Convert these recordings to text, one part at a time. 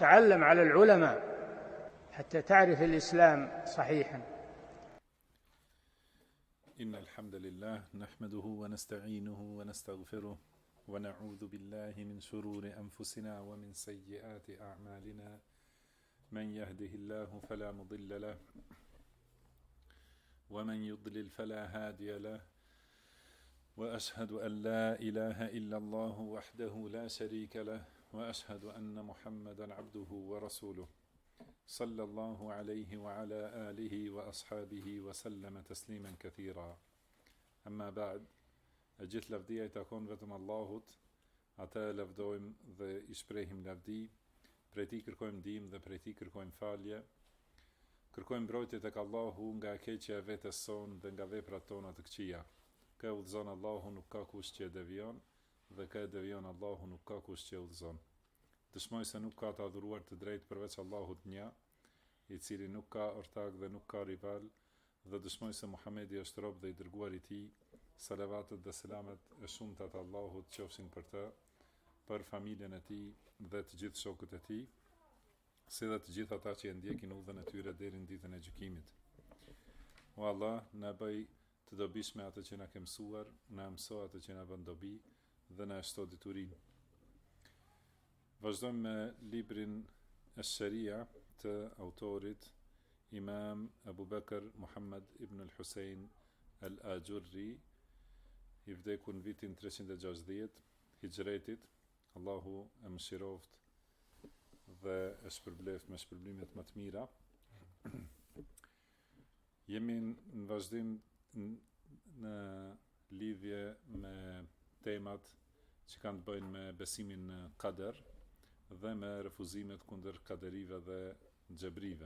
تعلم على العلماء حتى تعرف الإسلام صحيحا. إن الحمد لله نحمده ونستعينه ونستغفره ونعوذ بالله من شرور أنفسنا ومن سيئات أعمالنا. من يهده الله فلا مضل له ومن يضلل فلا هادي له، وأشهد أن لا إله إلا الله وحده لا شريك له، وأشهد أن محمدا عبده ورسوله صلى الله عليه وعلى آله وأصحابه وسلم تسليما كثيرا. أما بعد، gjithë lavdia I takon vetëm Allahut, ata lavdojmë dhe I shprehim lavdi, prej Tij kërkojmë ndihmë dhe prej Tij kërkojmë falje. Kërkojmë mbrojtje tek Allahu nga e keqja e vetes son dhe nga veprat tona të këqija. Kë e udhëzon Allahu, nuk ka kush që e devion, dhe kë e devion Allahu, nuk ka kush që e udhëzon. Dëshmoj se nuk ka të adhuruar të drejtë përveç Allahut një, I cili nuk ka ortak dhe nuk ka rival, dhe dëshmoj se Muhamedi është rob dhe I dërguar I Tij. Salavatet dhe selamet e shumta të Allahut qofshin për të, për familjen e tij dhe të gjithë shokët e tij, si dhe të gjithë ata që e ndjekin udhën e tyre deri në ditën e gjykimit. O Allah, na bëj të dobishme atë që na ke mësuar, na mëso atë që na bën dobi dhe na shto diturinë. Vazhdojmë me librin Ash-Sharia të autorit Imam Abu Bakr Muhammad ibn al-Husayn al-Ajurri, I vdekur në vitin 360 Hijretit. Allahu e mëshiroft dhe e shpërbleft me shpërblimet më të mira. Jemi në vazhdim në lidhje me temat që kanë të bëjnë me besimin në kader dhe me refuzimet kundër kaderive dhe xhebrive.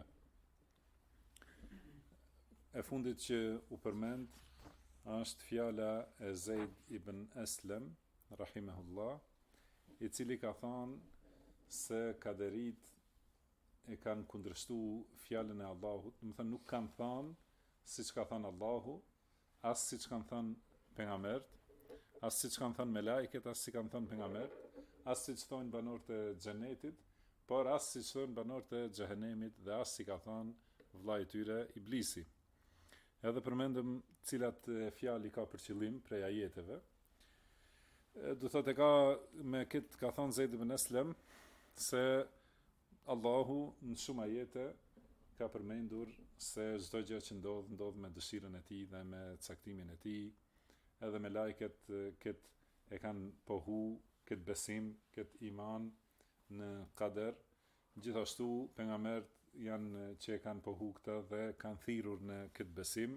E fundit që u përmend është fjala e Zeid ibn Aslem, rahimahullah, I cili ka thënë se kaderit e kanë kundërshtuar fjalën e Allahut, do të thënë nuk kanë thënë siç ka thënë Allahu, as siç kanë thënë pejgamberët, as siç kanë thënë melajket, as siç kanë thënë pejgamberët, as siç thonë banorët e xhenetit, por as siç thonë banorët e xhehenemit dhe as siç ka thënë vllai I tyre Iblisi. Edhe përmendëm cilat fjali ka për qëllim prej ajeteve. Do thotë ka me këtë ka thënë Zeid ibn Aslem se Allahu në shumë ajete ka përmendur se çdo gjë që ndodh me dëshirën e Tij dhe me caktimin e Tij. Edhe me lajket këtë e kanë pohu këtë besim, këtë iman në kader. Gjithashtu pejgamberët janë që e kanë pohu këtë dhe kanë thirrur në këtë besim.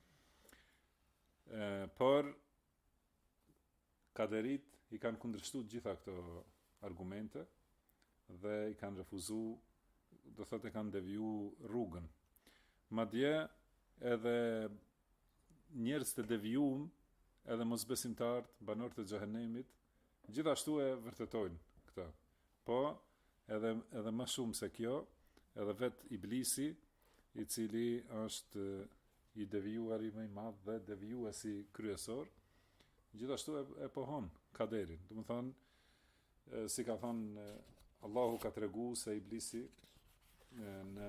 Por kaderit I kanë kundërshtuar gjitha këto argumente dhe I kanë refuzuar, do thotë kanë devijuar rrugën. Madje edhe njerëz të devijuar, edhe mosbesimtarët, banorët e xhehenemit, gjithashtu e vërtetojnë këtë. Po edhe më shumë se kjo, edhe vet Iblisi, I cili është I devijuari më I madh dhe devijuesi kryesor, gjithashtu e pohon kaderin. Do të thonë, si ka thonë Allahu ka treguar se Iblisi në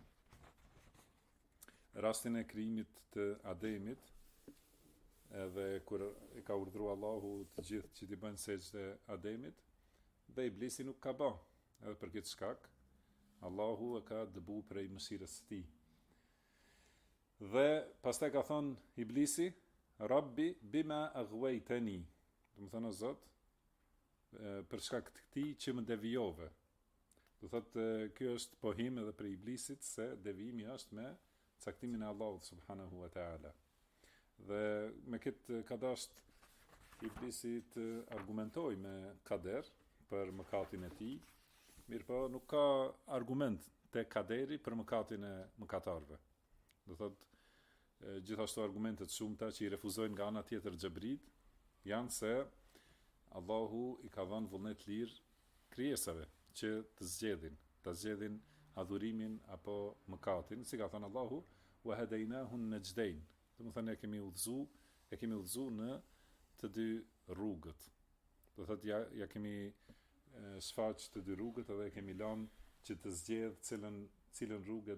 rastin e krijimit të Ademit, edhe kur I ka urdhëruar Allahu të gjithë që t'i bëjnë sejdë Ademit, dhe Iblisi nuk ka bë. Edhe për këtë shkak Allahu e ka dëbu prej mëshirës së Tij. Dhe pastaj ka thonë Iblisi, Rabbi bima aghwaytani. Do të thonë o Zot, për shkak të këtij që më devijove. Do thotë ky është pohim edhe për Iblisit se devijimi është me caktimin e Allahut subhanahu wa taala. Dhe me këtë ka dashur Iblisi të argumentoj me kader për mëkatin e tij. Mirëpo nuk ka argument te kaderi për mëkatin e mëkatarëve. Do thotë gjithashtu argumentet shumëta që I refuzojnë nga ana tjetër xhebrit janë se Allahu I ka dhënë vullnet lirë krijesave që të zgjedhin adhurimin apo mëkatin, si ka thënë Allahu, wa hadainahun najdain. Do të thënë e kemi udhëzuar në të dy rrugët. Do thotë ja kemi shfaq të dy rrugët edhe e kemi lënë që të zgjedh cilën rrugë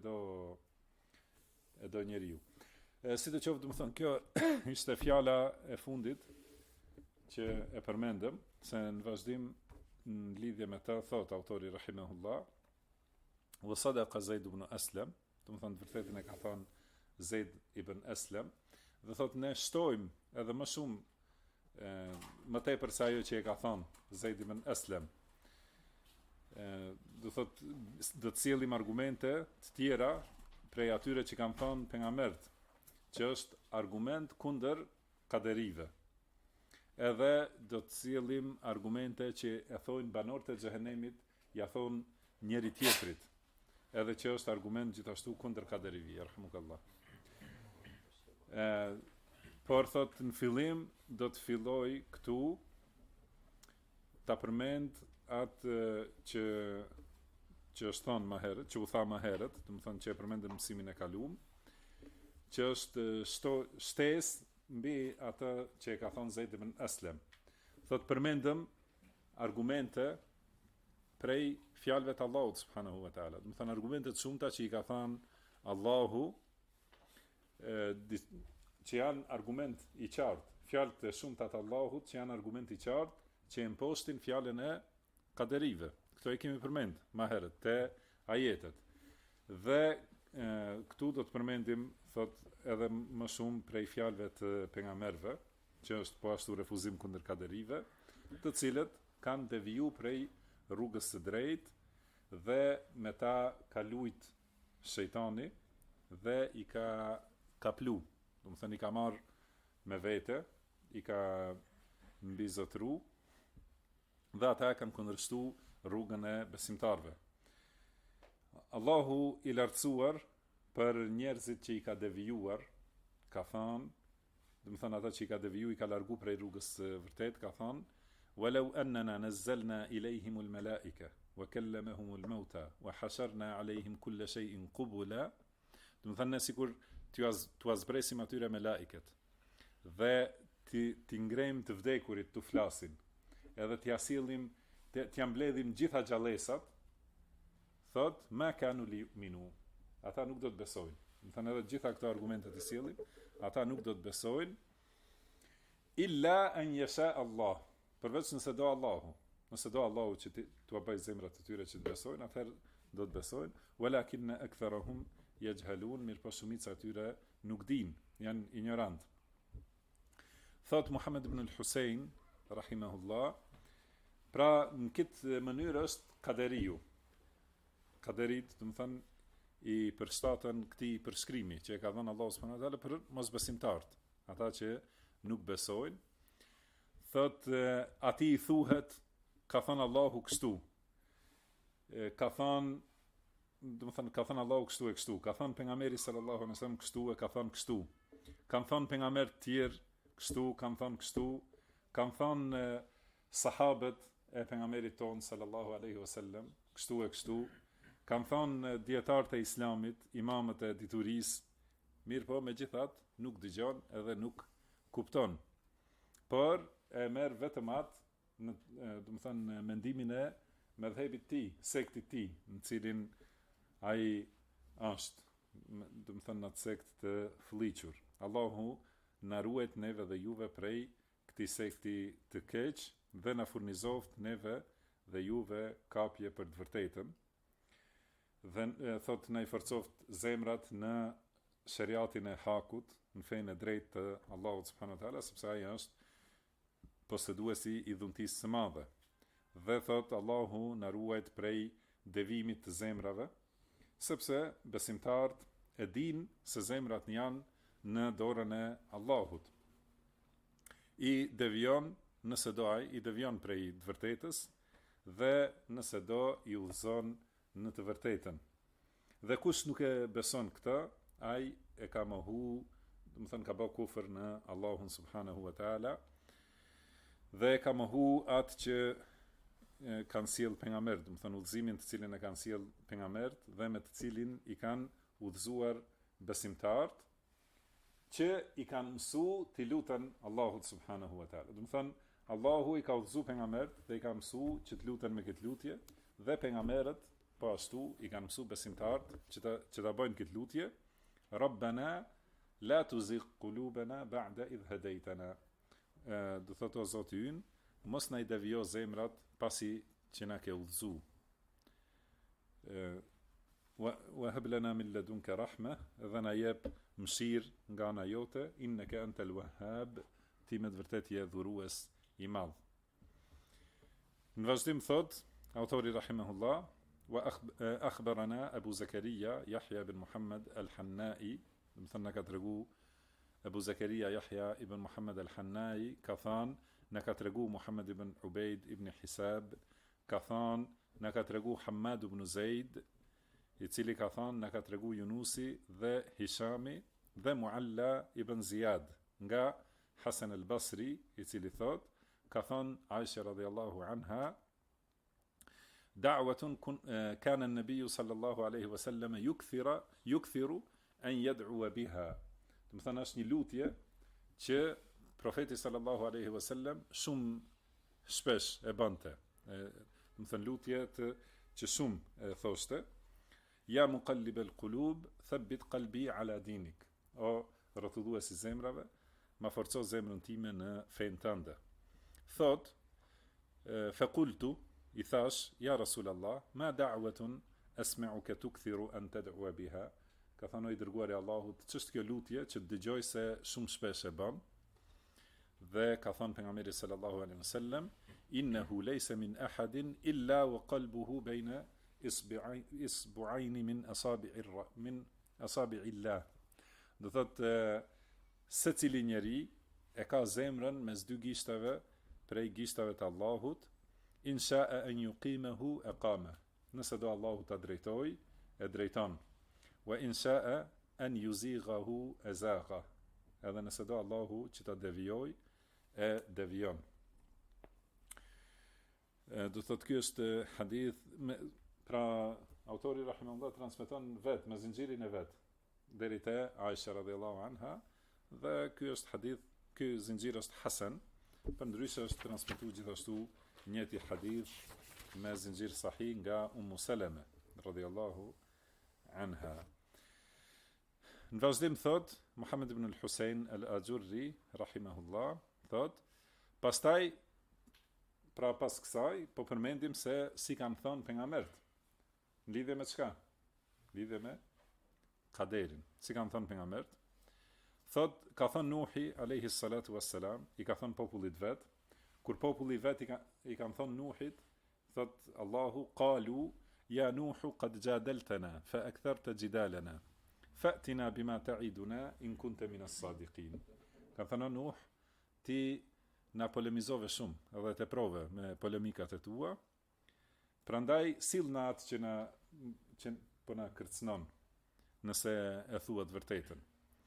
e do njeriu. Si të qoftë, domethënë kjo ishte fjala e fundit që e përmendëm, se në vazhdim në lidhje me të thot autori rahimahullah, wa sadaqa Zaid ibn Aslam, domethënë vërtetën e ka thënë Zaid ibn Aslam, dhe thot ne shtojmë edhe më shumë më tepër se ajo që e ka thënë Zaid ibn Aslam. Do thot do të sjellim argumente të tjera prej atyre që kanë thënë pejgamberët, që është argument kundër kaderive. Edhe do të sjellim argumente që e thonë banorët e xhehenemit, ja thonë njëri tjetrit, edhe që është argument gjithashtu kundër kaderive, yarhamukallah. Por thot në fillim do të filloj këtu ta përmend atë që është thonë më herët, që u tha më herët, do të thonë që e përmendëm mësimin e kaluam, që është shtesë mbi atë që e ka thonë Zaid ibn Aslam. Thot përmendëm argumente prej fjalëve të Allahut subhanahu wa taala. Do të thonë argumente të shumta që i ka thënë Allahu, që janë argument i qartë, fjalët e shumta të Allahut që janë argument i qartë që e impostin fjalën e kaderive. Këto e kemi përmend më herët te ajetet. Dhe këtu do të përmendim thot edhe më shumë prej fjalëve të pejgamberëve, që është po ashtu refuzim kundër kaderive, të cilët kanë deviju prej rrugës së drejtë dhe me ta ka lujt shejtani dhe i ka kaplu, do të thënë i ka marrë me vete, i ka mbizotru dhe ata kanë kundërshtu rrugën e besimtarve. Allahu i lartësuar për njerëzit që i ka devijuar, ka thënë, do të thënë ata që i ka deviju, i ka largu prej rrugës së vërtet, ka thënë, walau annana nazzalna ilayhimul malaika wa kallamahumul mauta wa hasharna alayhim kulla shay'in qubula, do të thënë sikur t'u azbresim atyre me laiket dhe t'i ngrejmë të vdekurit të flasin, edhe t'ja sillim, t'ja mbledhim gjitha gjallësat, thot ma kanu li minu, ata nuk do të besojnë. Do thënë edhe gjitha këto argumente të sillim, ata nuk do të besojnë, illa an yasha Allah, përveç nëse do Allahu. Nëse do Allahu që t'ua bëj zemrat të tyre që të besojnë, atëherë do të besojnë, walakinna aktharuhum yajhalun, mirë po shumica e tyre nuk dinë, janë ignorant. Thot Muhammed ibn al-Husayn rahimahullah, pra në këtë mënyrë është kaderiu. Kaderit, do të thënë, i përshtaten këtij përshkrimi që e ka dhënë Allahu subhanahu wa taala për mosbesimtarët, ata që nuk besojnë. Thot ati i thuhet, ka thënë Allahu kështu. Ka thënë, do të thënë, ka thënë Allahu kështu e kështu. Ka thënë pejgamberi sallallahu alaihi wasallam kështu e ka thënë kështu. Kan thënë pejgamber të tjerë kështu, kan thënë kështu. Kan thënë sahabët e pejgamberit ton sallallahu alaihi wasallam kështu e kështu. Kan thënë dietarët e Islamit, imamët e diturisë, mirë po megjithatë nuk dëgjon edhe nuk kupton. Por e merr vetëm atë, do të thënë mendimin e medhhebit të tij, sektit të tij, në cilin ai është, do të thënë atë sekt të fëlliqur. Allahu na ruajt neve dhe juve prej këtij sekti të keq dhe na furnizoft neve dhe juve kapje për të vërtetën. Dhe thot na i forcoft zemrat në shariatin e hakut, në fenë e drejtë të Allahut subhanahu wa taala, sepse ai është poseduesi i dhuntisë së madhe. Dhe thot Allahu na ruajt prej devimit të zemrave, sepse besimtarët e dinë se zemrat janë në dorën e Allahut. I devion nëse do ai, i devion prej të vërtetës dhe nëse do i udhëzon në të vërtetën. Dhe kush nuk e beson këtë, ai e ka mohu, do të thënë ka bërë kufër në Allahun subhanahu wa taala dhe ka mohu atë që kanë sjell pejgamberët, do të thënë udhëzimin të cilin e kanë sjell pejgamberët dhe me të cilin i kanë udhëzuar besimtarët që i kanë mësuar të lutën Allahut subhanahu wa taala. Do të thënë Allahu i ka udhëzuar pejgamberët dhe i ka mësuar që të luten me këtë lutje dhe pejgamberët po ashtu i kanë mësu besimtarët që ta bëjnë këtë lutje, Rabbana la tuzigh qulubana ba'da idh hadaytana. Do thotë o Zoti ynë, mos na i devijo zemrat pasi që na ke udhëzu. Wa hab lana min ladunka rahma, dhe na jep mëshirë nga ana jote, innaka antal wahhab, ti me të vërtet je dhurues i madh. Në vazhdim thot autori rahimahullah, wa akhbarana Abu Zakaria Yahya ibn Muhammad al-Hannai, do të thonë na ka tregu Abu Zakaria Yahya ibn Muhammad al-Hannai ka thënë, na ka tregu Muhammad ibn Ubaid ibn Hisab ka thënë, na ka tregu Hammad ibn Zaid, i cili ka thënë, na ka tregu Yunusi dhe Hishami dhe Mualla ibn Ziyad nga Hasan al-Basri, i cili thot, ka thënë Aisha radhiyallahu anha, da'watun kana an-nabiy sallallahu alaihi wasallam yukthiru an yad'u biha. Do të thonë është një lutje që profeti sallallahu alaihi wasallam shumë shpesh e bante. Do të thënë lutje që shumë e thoshte, ja muqallib al-qulub thabbit qalbi ala dinik. O rrotullues i zemrave, ma forco zemrën time në fen tënde. Thot, faqultu, i thash, ja Rasulallah, ma da'watun asma'uka tukthiru an tad'u biha. Ka thënë i dërguari i Allahut, ç'është kjo lutje që dëgjoj se shumë shpesh e bën? Dhe ka thënë pejgamberi sallallahu alaihi wasallam, innahu laysa min ahadin illa wa qalbuhu bayna isbu'ain min asabi'illah. Do thotë secili njeri e ka zemrën mes dy gishtave prej gishtave të Allahut, in sha'a an yuqimahu aqama. Nëse do Allahu ta drejtoj, e drejton. Wa in sha'a an yuzighahu azagha. Edhe nëse do Allahu që ta devijoj, e devijon. Do thotë ky është hadith pra autori rahimahullah transmeton vetë me zinxhirin e vet deri te Aisha radhiyallahu anha, dhe ky është hadith, ky zinxhir është hasan, përndryshe është transmetuar gjithashtu njëti hadith me zinxhir sahih nga Ummu Salama radhiyallahu anha. Në vazhdim thot Muhammad ibn al-Husayn al-Ajurri rahimahullah, thot, pastaj pra pas kësaj po përmendim se si kanë thënë pejgamberët. Në lidhje me çka? Lidhje me kaderin. Si kanë thënë pejgamberët? Thot, ka thënë Nuhi alayhi salatu wassalam, i ka thënë popullit vet, kur populli vet i kanë thënë Nuhit, thot Allahu, qalu ya Nuhu qad jadaltana fa aktharta jidalana fa'tina bima ta'iduna in kunta min as-sadiqin. Ka thënë Nuh, ti na polemizove shumë edhe te prove me polemikat e tua, prandaj sill na atë që po na kërcënon nëse e thua të vërtetën.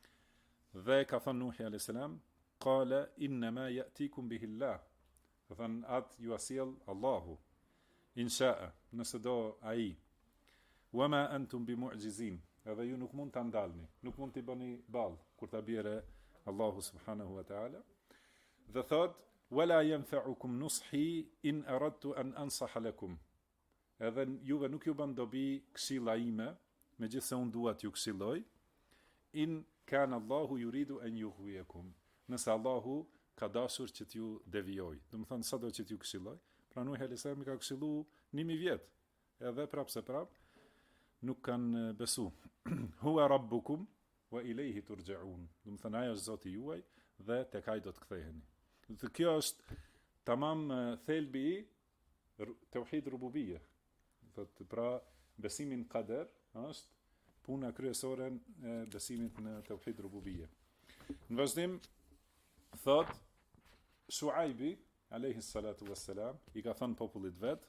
Dhe ka thënë Nuhi alayhis salam, qala inma ya'tikum bihi Allah. Ka thënë atë ju asjell Allahu, insha'a, nëse do ai. Wama antum bimu'jizin. Edhe ju nuk mund ta ndalni, nuk mund t'i bëni ball kur ta bjerë Allahu subhanahu wa ta'ala. Dhe thot, wala yanfa'ukum nushi in aradtu an ansaha lakum. Edhe juve nuk ju bën dobi këshilla ime, megjithse unë dua t'ju këshilloj, in kana Allahu yuridu an yughwiyakum. Nëse Allahu ka dashur që t'ju devijoj. Do të thonë sado që t'ju këshilloj. Pra Nuhi alayhis salam ka këshillu 1000 vjet. Edhe prapse prap nuk kanë besu. Huwa rabbukum wa ilayhi turja'un. Do të thonë ai është Zoti juaj dhe tek ai do të ktheheni. Dhe kjo është tamam thelbi i tauhid rububiyya. Thotë pra besimin qader është puna kryesore e besimit në tauhid rububiyya. Në vazhdim thot Shuaibi alayhi salatu wassalam, i ka thënë popullit vet,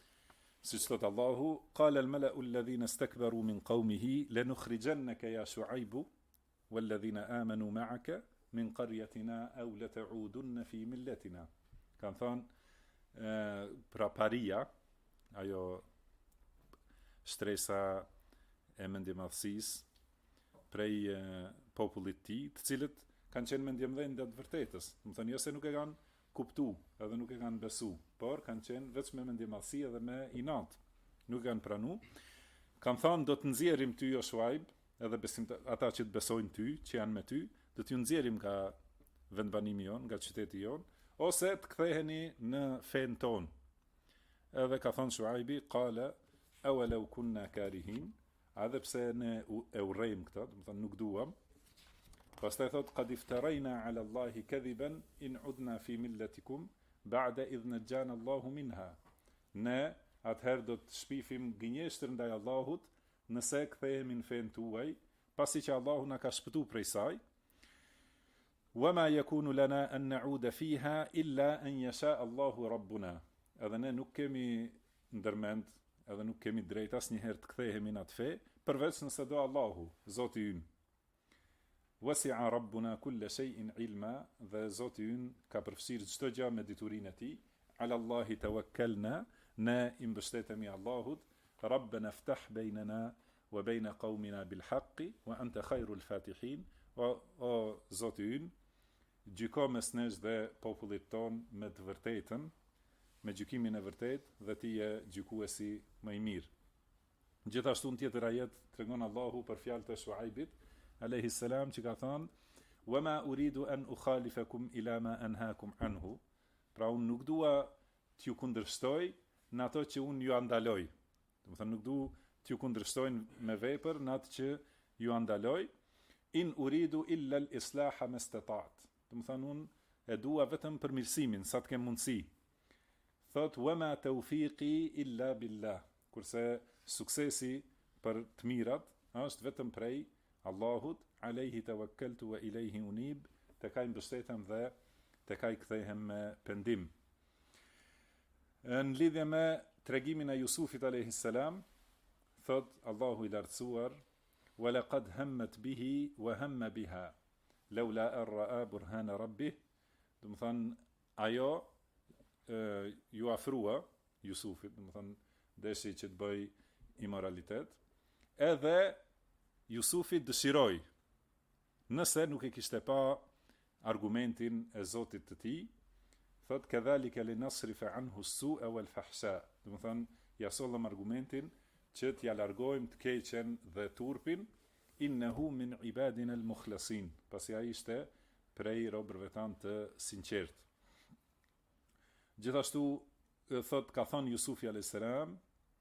siç thot Allahu, qala al-mala'u alladhina istakbaru min qawmihi lanukhrijannaka ya Shuaibu walladhina amanu ma'aka min qaryatina aw lata'udunna fi millatina. Kan thënë pra paria, ajo shtresa e mendjemadhësisë prej popullit ti, të cilët kanë qenë mendjemdhënë të vërtetës. Do të thonë jo se nuk e kanë kuptu, edhe nuk e kanë besu, por kanë qenë vetëm me mendjemadhësi edhe me inat. nuk kanë pranu. Kanë thënë do të nxjerrim ty o Shuaib, edhe ata që të besojnë ty, që janë me ty, do t'ju nxjerrim nga vendbanimi jon, nga qyteti jon, ose të ktheheni në fen ton. Edhe ka thënë Shuaibi, qala awalau kunna karihin, edhe pse ne e urrejmë këtë, do të thonë nuk duam. Pastaj thot qad iftarayna ala Allahi kadhiban in udna fi millatikum ba'da idh najjana Allahu minha. Ne atëherë do të shpifim gënjeshtër ndaj Allahut nëse kthehemi në fen tuaj, pasi që Allahu na ka shpëtuar prej saj. Wama yakunu lana an na'uda fiha illa an yasha Allahu rabbuna. Edhe ne nuk kemi ndërmend, edhe nuk kemi drejt asnjëherë të kthehemi në atë fe, përveç nëse do Allahu, Zoti ynë. Wasi'a rabbuna kulla shay'in ilma, dhe Zoti ynë ka përfshirë çdo gjë me diturinë e tij. Ala Allahi tawakkalna, ne i mbështetemi Allahut. Rabbana iftah bainana wa baina qaumina bil haqqi wa anta khairul fatihin. O Zoti ynë, gjyko mes nesh dhe popullit ton me të vërtetën, me gjykimin e vërtet, dhe ti je gjykuesi më i mirë. Gjithashtu në tjetër ajet tregon Allahu për fjalët e Shuaibit alayhi salam, që ka thënë: "Wama uridu an ukhalifakum ila ma anhaakum anhu." Pra unë nuk dua t'ju kundërshtoj në ato që unë ju andaloj. Do të thënë nuk du t'ju kundërshtoj me vepër në atë që ju andaloj. In uridu illa al-islaha mastata'at. Do të thënë unë e dua vetëm përmirësimin sa të kem mundësi. Thot wama tawfiqi illa billah. Kurse suksesi për të mirat është vetëm prej Allahut, alayhi tawakkaltu wa ilayhi unib, tek ai mbështetem dhe tek ai kthehem me pendim. Në lidhje me tregimin e Jusufit alayhi salam, thot Allahu i lartësuar: "Wa laqad hammat bihi wa hamma biha, laula an ra'a burhana rabbih." Do të thënë ajo ju afrua Jusufit, do të thënë deshi që të bëj imoralitet, edhe Jusufi dëshiroi, nëse nuk e kishte pa argumentin e Zotit të tij, thot kadhalika linasrifa anhu as-su'a wal fahsha. Do të thënë ja sollëm argumentin që t'ja largojmë të keqen dhe turpin, innehu min ibadina al-mukhlasin, pasi ai ishte prej robërve tanë të sinqert. Gjithashtu thot ka thënë Jusufi alayhis salam,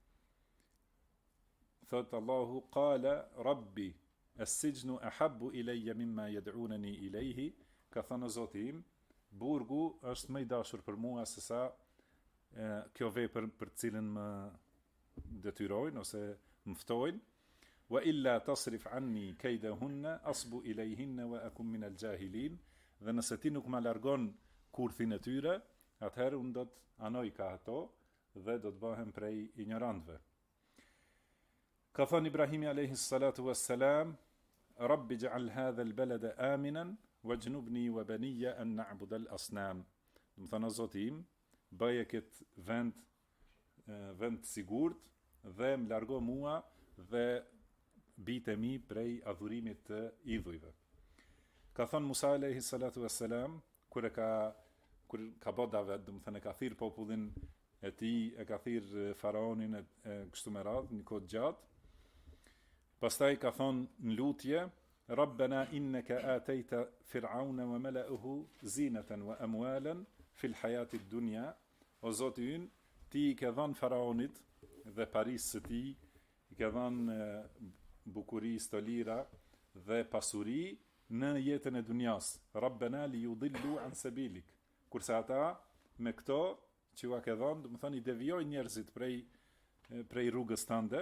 thot Allahu qala rabbi as-sijnu ahabbu ilayya mimma yad'unani ilayhi, ka thënë Zoti im, burgu është më i dashur për mua se sa kjo vepër për cilën më detyrojnë ose më ftojnë. Wa illa tasrif anni kaydahunna asbu ilayhinna wa akum min al-jahilin. Dhe nëse ti nuk ma largon kurthin e tyre, atëherë unë do të anoj ka ato dhe do të bëhem prej ignorantëve. Ka thënë Ibrahimi alayhi salatu wassalam: "Rabbi ij'al hadha al-balada aminan wajnubni wa baniya an na'budu al-asnam." Do të thënë Zoti im, bëje këtë vend sigurt dhe më largo mua dhe bijtë e mi prej adhurimit të idhujve. Ka thënë Musa alayhi salatu wassalam, kur ka bë davet, do të thënë ka thirr popullin e tij, e ka thirr faraonin e kështu me radhë, një kohë gjatë. Pastaj ka thonë në lutje: "Rabbana innaka atayta fir'auna wa mala'uhu zinatan wa amwalan fil hayati ad-dunya." O Zoti ynë, ti i ke dhënë faraonit dhe parisë së tij, i ke dhënë bukuri, stolira dhe pasuri në jetën e dunjas. Rabbana li yudillu an sabilik. Kurse ata me këto që ua ke dhënë, do të thonë i devijojnë njerëzit prej rrugës tënde.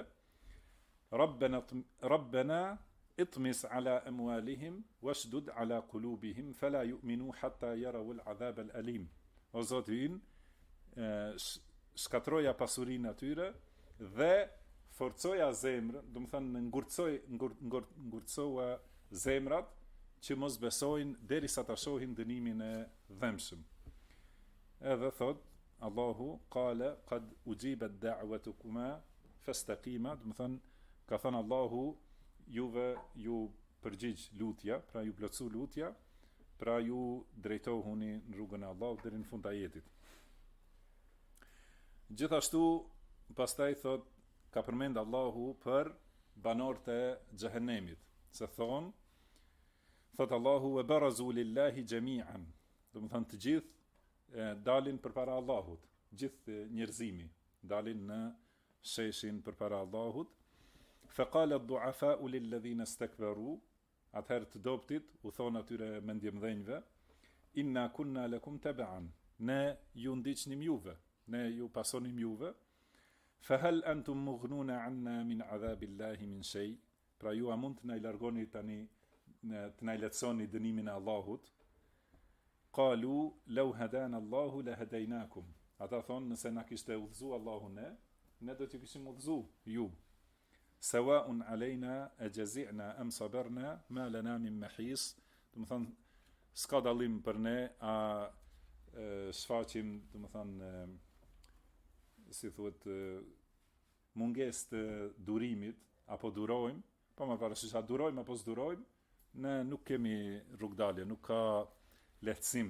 Rabbana itmis ala amwalihim washdud ala qulubihim fala yu'minu hatta yaraw al-'adhab al-alim. O Zoti ynë, shkatroja pasurinë atyre dhe forcoja zemrën, do të thënë ngurtësoja zemrat që mos besojnë derisa ta shohin dënimin e dhëmshëm. Edhe thot Allahu qala qad ujibat da'watukuma fastaqima, do të thënë ka thënë Allahu, juve ju përgjigj lutja, pra ju plotsu lutja, pra ju drejtohuni në rrugën e Allahut deri në fund të ajetit. Gjithashtu pastaj thot ka përmend Allahu për banorët e xhehenemit. Se thot Allahu e barazu lillahi jami'an. Do të thonë të gjithë dalin përpara Allahut, gjithë njerëzimi dalin në sheshin përpara Allahut. Faqala ad-du'afa'u lilladhina istakbaru, atëherë të dobtit u thonë atyre mendjemdhënjve, inna kunna lakum tab'an, ne ju ndiqnim juve, ne ju pasonim juve. Fahal antum mughnuna 'anna min 'adhabillahi min shay, pra ju a mund të na largoni tani, të na lehtësoni dënimin e Allahut. Qalu law hadana Allahu la hadaynakum, ata thonë nëse na kishte udhëzu Allahu ne do t'ju kishim udhëzu ju. Sawa'un alejna ajazi'na am sabarna ma lana min mahis, do të thonë s'ka dallim për ne, a shfaqim, do të thonë si thuhet mungesë të durimit apo durojmë, po më parasysh a durojmë apo s'durojmë, ne nuk kemi rrugdalje, nuk ka lehtësim.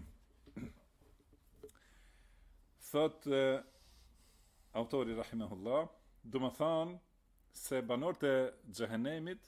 Thot autori rahimahullah, do më thanë se banorët e xhehenemit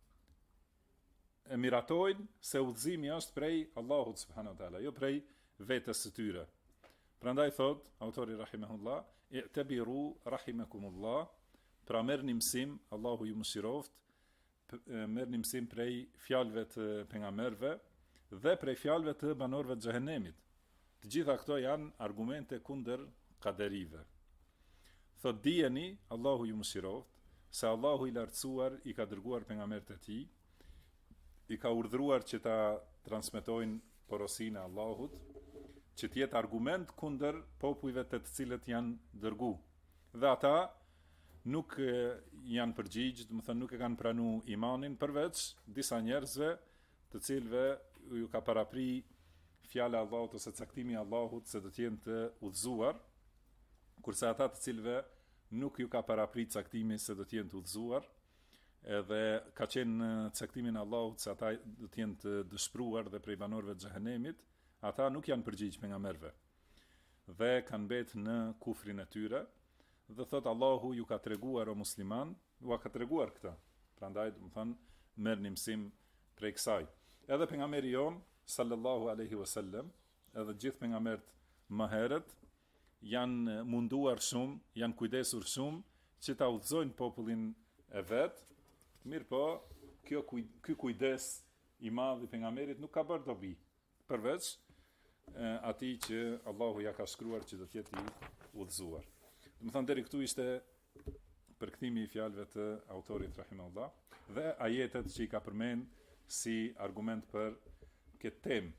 e miratojnë se udhëzimi është prej Allahut subhanahu wa taala, jo prej vetes së tyre. Prandaj thot autori rahimahullah, i'tabiru rahimakumullah, pra merrni mësim, Allahu ju mëshiroft, merrni mësim prej fjalëve të pejgamberëve dhe prej fjalëve të banorëve të xhehenemit. Të gjitha këto janë argumente kundër kaderive. Thot dijeni, Allahu ju mëshiroft, se Allahu i lartësuar i ka dërguar pejgamberët e tij, i ka urdhëruar që ta transmetojnë porosinë e Allahut, që të jetë argument kundër popujve të cilët janë dërgu. Dhe ata nuk janë përgjigj, do të thënë nuk e kanë pranuar imanin përveç disa njerëzve të cilëve ju ka parapri fjala e Allahut ose caktimi i Allahut se do të jenë të udhëzuar, kurse ata të cilëve nuk ju ka parapri caktimi se do të jenë të udhëzuar, edhe ka qenë caktimin e Allahut se ata do të jenë të dëshpëruar dhe prej banorëve të xhehenemit, ata nuk janë përgjigj pejgamberëve dhe kanë mbetë në kufrin e tyre. Dhe thot Allahu ju ka treguar o musliman, ju ka treguar këtë. Prandaj do të thonë merrni mësim prej kësaj. Edhe pejgamberi jon sallallahu alaihi wasallam, edhe gjithë pejgamberët më herët janë munduar shumë, janë kujdesur shumë që ta udhëzojnë popullin e vet. Mirë po, ky kujdes i madh i pejgamberit nuk ka bërë dobi, përveç atij që Allahu ja ka shkruar që do të jetë i udhëzuar. Do të thonë deri këtu ishte përkthimi i fjalëve të autorit rahimahullah dhe ajetet që i ka përmend si argument për këtë temë.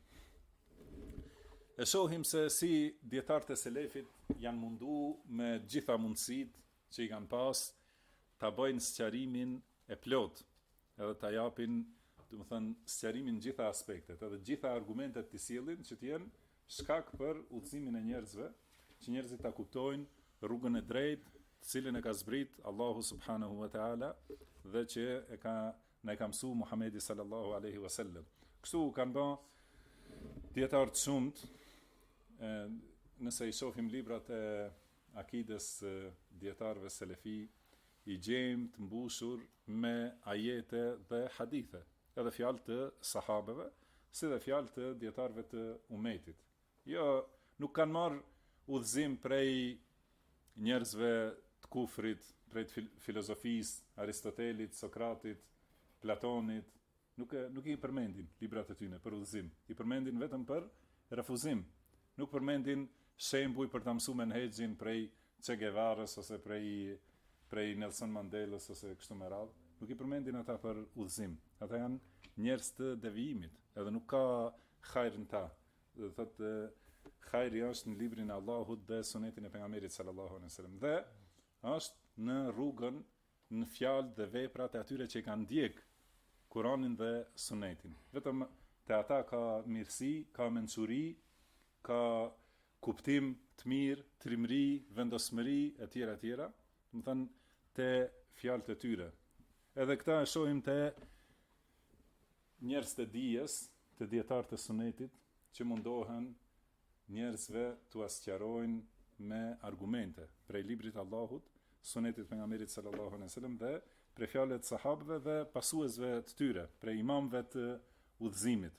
E shohim se si dietarët e selefit janë mundu me gjitha mundësitë që i kanë pas ta bëjnë sqarimin e plot, edhe ta japin, do të thënë, sqarimin gjitha aspektet, edhe gjitha argumentet të sjellin që të jenë shkak për udhëzimin e njerëzve, që njerëzit ta kuptojnë rrugën e drejtë, të cilën e ka zbrit Allahu subhanahu wa taala dhe që na e ka mësuar Muhamedi sallallahu alaihi wasallam. Kështu kanë bërë dietar të shumt, nëse i shohim librat e akides dietarëve selefi, i gjejmë të mbushur me ajete dhe hadithe, edhe fjalë të sahabeve, si dhe fjalë të dietarëve të umetit. Jo, nuk kanë marrë udhëzim prej njerëzve të kufrit, prej filozofisë, Aristotelit, Sokratit, Platonit, nuk i përmendin librat e tyre për udhëzim, i përmendin vetëm për refuzim. Nuk përmendin shembuj për ta mësuar menhexhin prej Che Guevarës ose prej Nelson Mandelës ose kështu me radhë. Nuk i përmendin ata për udhëzim. Ata janë njerëz të devijimit, edhe nuk ka hajër në ta. Do thotë hajri është në librin e Allahut dhe sunetin e pejgamberit sallallahu alaihi wasallam. Dhe është në rrugën, në fjalë dhe veprat e atyre që i kanë ndjek Kur'anin dhe sunetin. Vetëm te ata ka mirësi, ka mençuri, ka kuptim të mirë, trimëri, vendosmëri etj. Do të thënë te fjalët e tyre. Edhe këta e shohim te njerëz të dijes, të dietarë të sunetit, që mundohen njerëzve t'u sqarojnë me argumente prej librit Allahut sunetit pejgamberit sallallahu alaihi wasallam dhe prej fjalëve të sahabëve dhe pasuesve të tyre, prej imamëve të udhëzimit.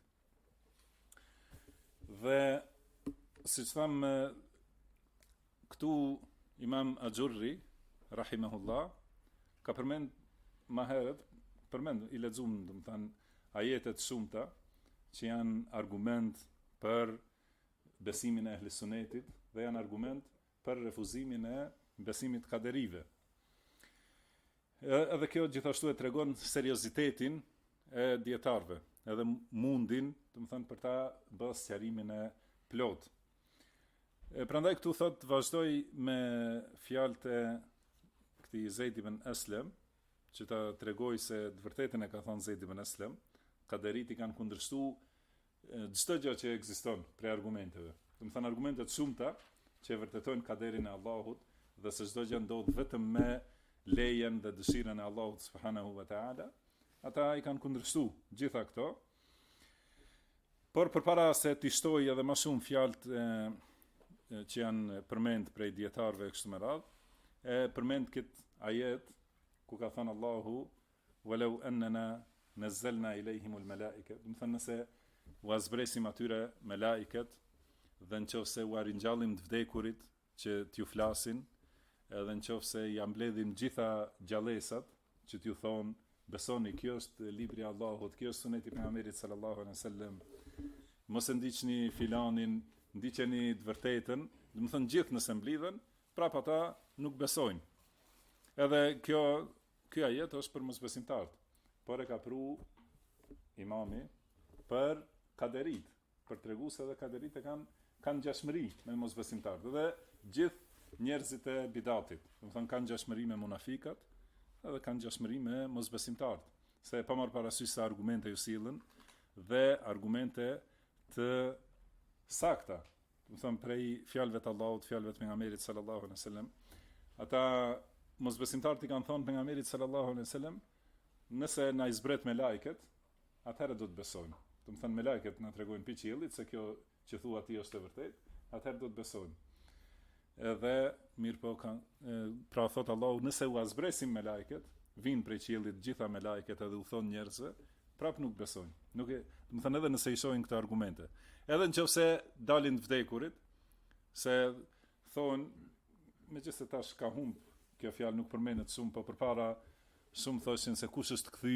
Dhe siç tham këtu Imam Axhurri rahimahullah ka përmend më herët, i lexuam domethënë ajete të shumta që janë argument për besimin e ehli sunetit dhe janë argument për refuzimin e besimit kaderive. Edhe kjo gjithashtu e tregon seriozitetin e dietarëve, edhe mundin, domethënë për ta bërë sqarimin e plot. Prandaj këtu thot vazhdoj me fjalët e këtij Zeid ibn Aslem, që ta tregoj se të vërtetën e ka thënë Zeid ibn Aslem, kaderit i kanë kundërshtuar çdo gjë që ekziston prej argumenteve. Domethënë argumente të shumta që vërtetojnë kaderin e Allahut dhe se çdo gjë ndodh vetëm me lejen dhe dëshirën e Allahut subhanahu wa taala, ata i kanë kundërshtuar gjitha këto. Por përpara se t'i shtoj edhe më shumë fjalët që janë përmend prej dietarëve kështu me radhë, përmend këtë ajet ku ka thënë Allahu walau annana nazzalna ilayhimul malaika, do të thënë nëse u azbresim atyre melaiket dhe nëse u ringjallim të vdekurit që t'ju flasin, edhe nëse ja mbledhim gjitha gjallësat që t'ju thonë besoni, kjo është libri i Allahut, kjo është suneti i pejgamberit sallallahu alaihi wasallam, mos e ndiqni filanin, ndiqeni të vërtetën, do të thënë gjithë nëse mblidhen, prap ata nuk besojnë. Edhe ky ajet është për mosbesimtarët, por e ka pru imami për kaderit, për tregu se edhe kaderit e kanë ngjashmëri me mosbesimtarët, dhe gjithë njerëzit e bidatit, do të thënë kanë ngjashmëri me munafikat, edhe kanë ngjashmëri me mosbesimtarët, se pa marrë parasysh se argumente ju sillen dhe argumente të sakta, do të thënë prej fjalëve të Allahut, fjalëve të pejgamberit sallallahu alaihi wasallam. Ata mosbesimtarët i kanë thonë pejgamberit sallallahu alaihi wasallam, nëse na i zbret me lajket, atëherë do të besojmë. Do të thënë me lajket na tregojnë pi qiellit se kjo që thua ti është e vërtetë, atëherë do të besojmë. Edhe mirë po pra thot Allahu, nëse u azbresim me lajket, vinë prej qiellit gjitha me lajket edhe u thon njerëzve, prap nuk besojnë. Do të thënë edhe nëse i shohin këto argumente. Edhe nëse dalin të vdekurit, se thonë, megjithëse tash ka humb, kjo fjalë nuk përmendet shumë, po përpara shumë thoshin se kush është kthy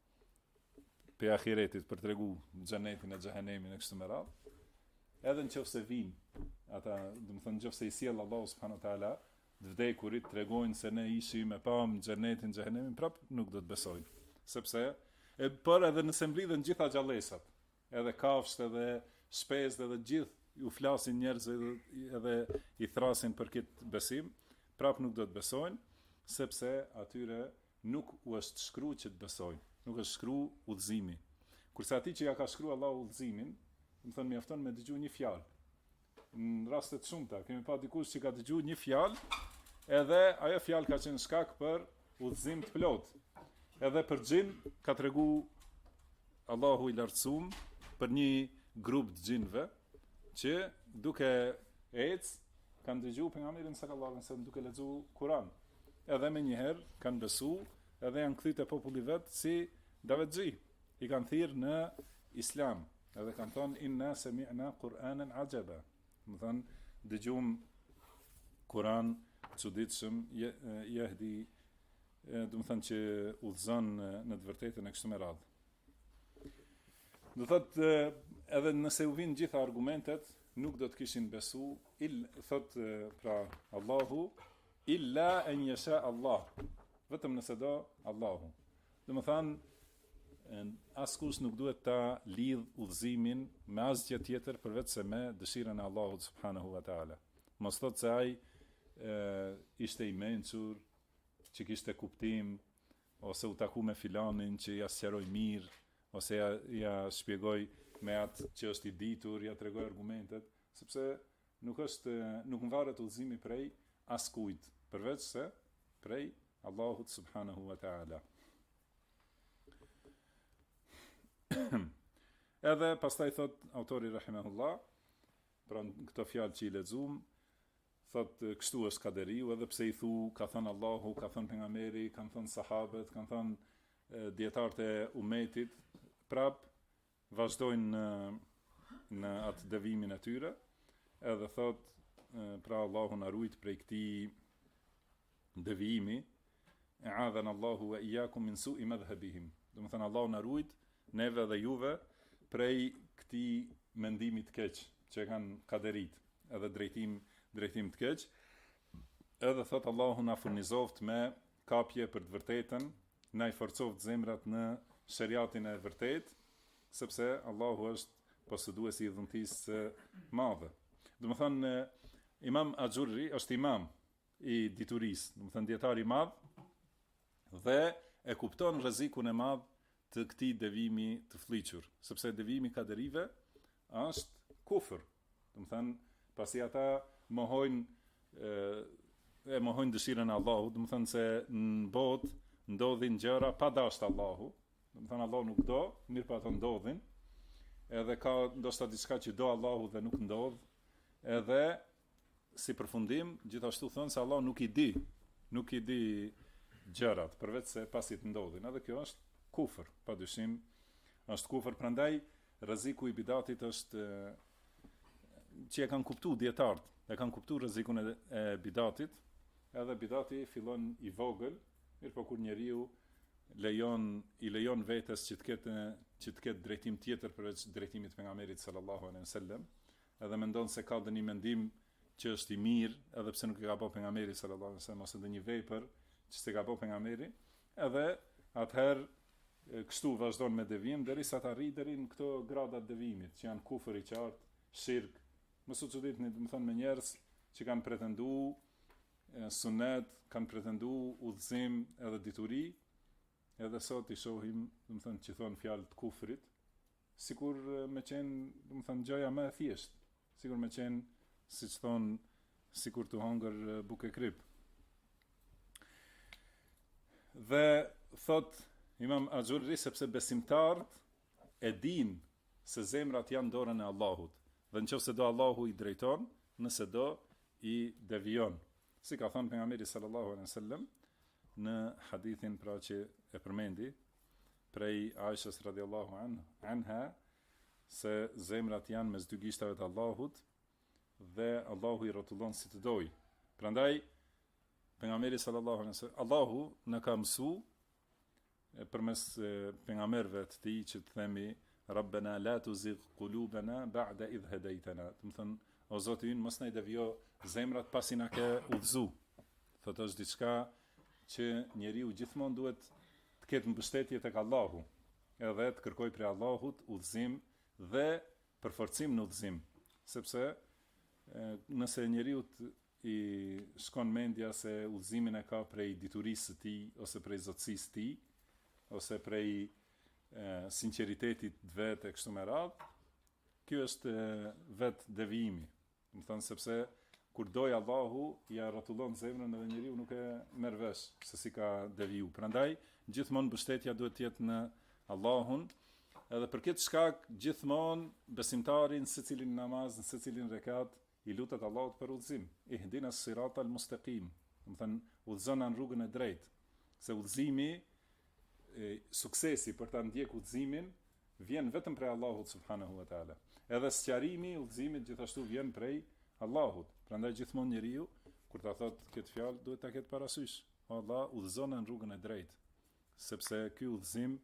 pe ahiretit për tregu xhenetin e xhehenemin e kështu me radhë. Edhe nëse vinë ata, do të thënë nëse i sjell Allahu subhanahu wa taala të vdekurit, tregojnë se ne ishim e pam xhenetin, xhehenemin, prap nuk do të besojnë. Sepse por edhe nëse mblidhen gjitha gjallësat, edhe kafshët, edhe shpesët, edhe gjithë ju flasin njerëz edhe i thrasin për këtë besim, prap nuk do të besojnë, sepse atyre nuk u është shkruar që të besojnë, nuk është shkruar udhëzimi. Kurse atij që ja ka shkruar Allahu udhëzimin, do të thonë mjafton me dëgjuar një fjalë. Në raste të shumta kemi pa dikush që ka dëgjuar një fjalë, edhe ajo fjalë ka qenë shkak për udhëzim të plotë. Edhe për xhin ka tregu Allahu i lartësuar për një grup të xhinëve që duke kanë dëgjuar pejgamberin sallallahu alaihi wasallam duke lexuar Kur'an. Edhe më njëherë kanë besuar, edhe janë kthyer te populli vet si davetxhi. I kanë thirrë në Islam, edhe kanë thonë inna sami'na Qur'anan ajaba. Do thonë dëgjum Kur'an çuditshëm, yahdi, do të thonë që udhëzon në të vërtetën e kështu me radhë. Do thotë edhe nëse u vinë gjitha argumentet, nuk do të kishin besu, thot pra Allahu, illa en yasha Allah, vetëm nëse do Allahu. Do të thonë, askush nuk duhet ta lidh udhëzimin me asgjë tjetër përveç se me dëshirën e Allahut subhanahu wa taala. Mos thot se ai ishte i mençur, që kishte kuptim, ose u taku me filanin që ja sqaroi mirë, ose ja shpjegoj me atë që është i ditur, ja tregoj argumentet, sepse nuk varet udhëzimi prej askujt, përveç se prej Allahut subhanahu wa taala. Edhe pastaj thot autori rahimahullah, pra këto fjalë që i lexuam, thot kështu është kaderiu, edhe pse i thu, ka thënë Allahu, ka thënë pejgamberi, kanë thënë sahabët, kanë thënë dietarët e ummetit, prap vazhdojnë në atë devimin e tyre, edhe thot, pra Allahu na ruajt prej këtij devijimi, a'adhana Allahu wa iyyakum min su'i madhhabihim. Do të thënë Allahu na ruajt neve dhe juve prej këtij mendimi të keq që kanë kaderit, edhe drejtim të keq. Edhe thot Allahu na furnizoft me kapje për të vërtetën, na i forcoft zemrat në shariatin e vërtet, sepse Allahu është posëduesi i dhuntisë së madhe. Do të thënë Imam Axhurri është imam i diturisë, do të thënë dietar i madh, dhe e kupton rrezikun e madh të këtij devimi të fllihur, sepse devimi kaderive është kufër. Do të thënë pasi ata mohojnë dëshirën e Allahut, do të thënë se në botë ndodhin gjëra pa dashur Allahu. Do të thënë Allahu nuk do, mirë pa ato ndodhin. Edhe ka ndoshta diçka që do Allahu dhe nuk ndodh. Edhe si përfundim, gjithashtu thonë se Allah nuk i di gjërat, përveç se pasi të ndodhin. Edhe kjo është kufër, padyshim, është kufër. Prandaj rreziku i bidatit është që e kanë kuptuar dietarët, e kanë kuptuar rrezikun e bidatit, edhe bidati fillon i vogël, mirë po kur njeriu i lejon vetes që të ketë drejtim tjetër përveç drejtimit të pejgamberit sallallahu alaihi wasallam, edhe mendon se ka një mendim që është i mirë, edhe pse nuk e ka bëu pejgamberi sallallahu alaihi wasallam, ose ndonjë vepër që s'e ka bëu pejgamberi, edhe atëherë kështu vazhdon me devijim derisa të arrijë deri në këto grada të devijimit, që janë kufër i qartë, shirk. Mos u çuditni, do të thonë, me njerëz që kanë pretenduar sunet, kanë pretenduar udhëzim edhe dituri, edhe sot i shohim, do të thonë, që thon fjalë të kufrit, sikur me qenë, do të thonë, gjëja më e thjeshtë, sikur me qenë, siç thon, sikur të hongër bukë krip. Dhe thot Imam Axhurri, sepse besimtarët e din se zemrat janë dorën e Allahut, dhe nëse do Allahu i drejton, nëse do i devijon. Si ka thënë pejgamberi sallallahu alaihi wasallam në hadithin pra që e përmendi prej Aishës radhiyallahu anha, se zemrat janë mes dy gishtave të Allahut dhe Allahu i rrotullon si të dojë. Prandaj pejgamberi sallallahu alaihi wasallam, Allahu na ka mësuar përmes pejgamberëve të tij që të themi Rabbana la tuzigh qulubana ba'da idh hadaytana. Do të thonë, o Zoti ynë, mos na i devijo zemrat pasi na ke udhëzuar. Thotë është diçka që njeriu gjithmonë duhet të ketë mbështetje tek Allahu, edhe të kërkojë prej Allahut udhëzim dhe përforcim në udhëzim, sepse nëse njeriu i shkon mendja se udhëzimin e ka prej diturisë së tij ose prej zotësisë së tij ose prej sinqeritetit të vetë e kështu me radhë, kjo është vetë devijimi. Do të thonë, sepse kur doj Allahu ja rrotullon zemrën edhe njeriu nuk e merr vesh se si ka deviju. Prandaj gjithmonë mbështetja duhet të jetë në Allahun, edhe për këtë shkak gjithmonë besimtari në secilin namaz, në secilin rekat i lutet Allahut për udhëzim. Ihdinas siratal mustaqim. Do të thonë, udhëzona në rrugën e drejtë. Se udhëzimi, suksesi për ta ndjekur udhëzimin vjen vetëm prej Allahut subhanahu wa taala. Edhe sqarimi i udhëzimit gjithashtu vjen prej Allahut. Prandaj gjithmonë njeriu kur ta thotë këtë fjalë duhet ta ketë parasysh, Allah udhëzon në rrugën e drejtë, sepse ky udhëzim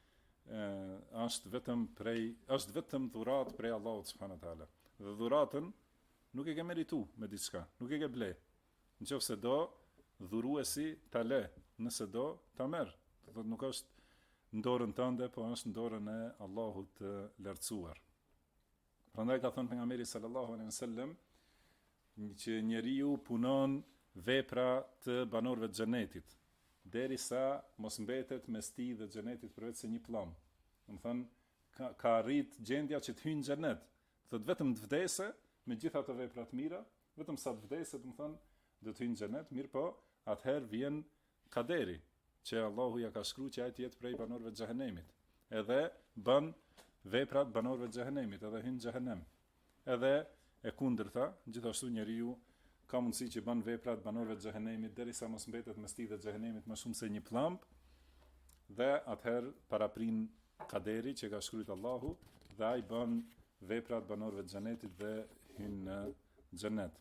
është vetëm dhuratë prej Allahut subhanahu wa taala. Dhe dhuratën nuk e ke merituar me diçka, nuk e ke ble. Nëse do, dhuruesi ta le, nëse do, ta merr. Do nuk është në dorën tënde, po është në dorën e Allahut të lartësuar. Prandaj ka thënë pejgamberi sallallahu alaihi wasallam që njeriu punon vepra të banorëve të xhenetit, derisa mos mbetet mes tij dhe xhenetit përveç se një pllom. Do të thonë ka arrit gjendja që të hyjë në xhenet. Thotë vetëm të vdesë me gjitha ato vepra të mira, vetëm sa të vdesë, do të thonë do të hyjë në xhenet, mirë po atëherë vjen kaderi, që Allahu ja ka shkruar që ai të jetë prej banorëve të xhehenemit. Edhe bën veprat banorëve të xhehenemit, edhe hyn në xhehenem. Edhe e kundërta, gjithashtu njeriu ka mundësi që bën vepra të banorëve të xhehenemit derisa mos mbetet mes tij dhe xhehenemit më shumë se një pllumb, dhe atëherë paraprin kaderi që ka shkruajtur Allahu dhe ai bën vepra të banorëve të xhenetit dhe hyn në xhenet.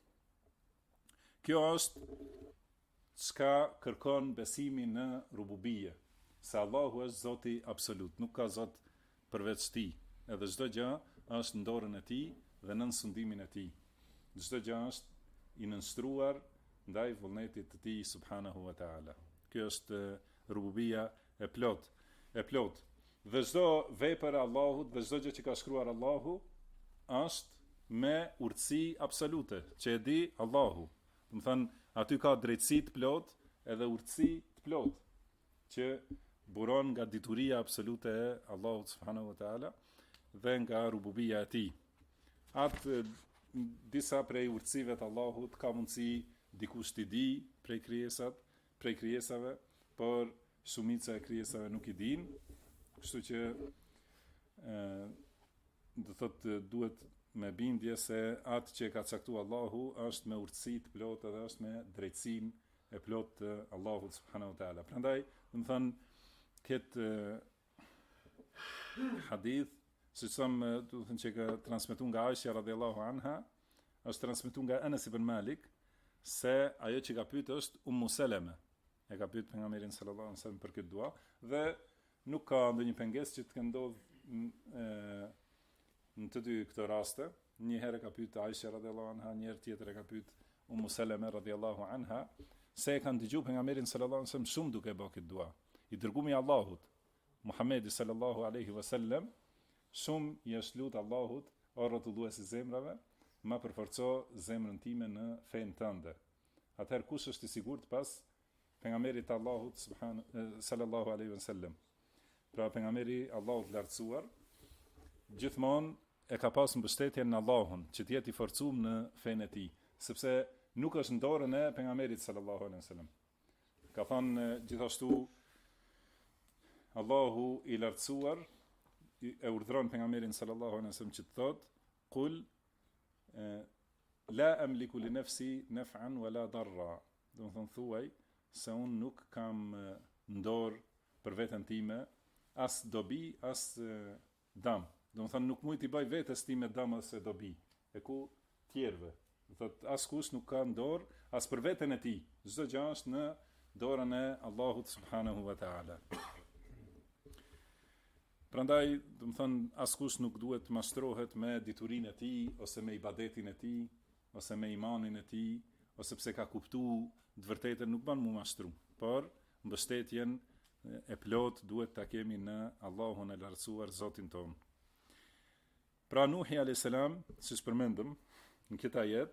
Kjo është çka kërkon besimi në rububie, se Allahu është Zoti absolut, nuk ka Zot përveç tij, edhe çdo gjë është në dorën e tij dhe nën sundimin e tij. Çdo gjë është i nënstruar ndaj vullnetit të tij subhanahu wa taala. Kjo është rububia e plot. Dhe çdo vepër e Allahut dhe çdo gjë që ka shkruar Allahu është me urtësi absolute, që e di Allahu. Do të thënë, aty ka drejtësi të plot edhe urtësi të plot, që buron nga dituria absolute e Allahut subhanahu wa taala dhe nga rububia e tij. Atë disa prej urtësive të Allahut ka mundësi dikush t'i di prej krijesave, por shumica e krijesave nuk i din, kështu që do thotë duhet me bindje se atë që ka caktuar Allahu është me urtësi të plotë dhe është me drejtësinë e plotë të Allahut subhanahu wa taala. Prandaj, do të thënë, këtë hadith, siç thamë, do të thënë që ka transmetuar nga Aisha radhiyallahu anha, është transmetuar nga Anas ibn Malik, se ajo që ka pyetur është Ummu Salama. E ka pyetur pejgamberin sallallahu alaihi wasallam për këtë dua dhe nuk ka ndonjë pengesë që të kenë ndodhur në të dy këto raste. Një herë ka pyetur Aisha radhiyallahu anha, një herë tjetër e ka pyetur Ummu Salama radhiyallahu anha, se e kanë dëgjuar pejgamberin sallallahu alaihi wasallam shumë duke bërë këtë dua. I dërgumi Allahut, Muhamedi sallallahu alaihi wasallam, shumë i është lut Allahut, o rrotulluesi zemrave, ma përforco zemrën time në fenë tënde. Atëherë kush është i sigurt pas pejgamberit të Allahut sallallahu alaihi wasallam? Pra pejgamberi Allahut lartësuar gjithmonë e ka pas mbështetjen në Allahun, që të jetë i forcuar në fenë e tij, sepse nuk është në dorën e pejgamberit sallallahu alaihi wasallam. Ka thënë gjithashtu Allahu i lartësuar e urdhëron pejgamberin sallallahu alaihi wasallam që të thotë: "Qul la amliku li nafsi naf'an wala darra." Do të thonë thuaj se unë nuk kam në dorë për veten time as dobi as dëm. Do të thonë nuk mund t'i bëj vetes time dëm ose dobi, e ku tjerëve. Do thotë askush nuk ka në dorë as për veten e tij. Çdo gjë është në dorën e Allahut subhanahu wa taala. Prandaj, do të thënë, askush nuk duhet të mashtrohet me diturinë e tij, ose me ibadetin e tij, ose me imanin e tij, ose pse ka kuptuar të vërtetën nuk bën mu mashtru, por mbështetjen e plot duhet ta kemi në Allahun e lartësuar, Zotin ton. Pra Nuhi alayhis salam, siç përmendëm në këtë ajet,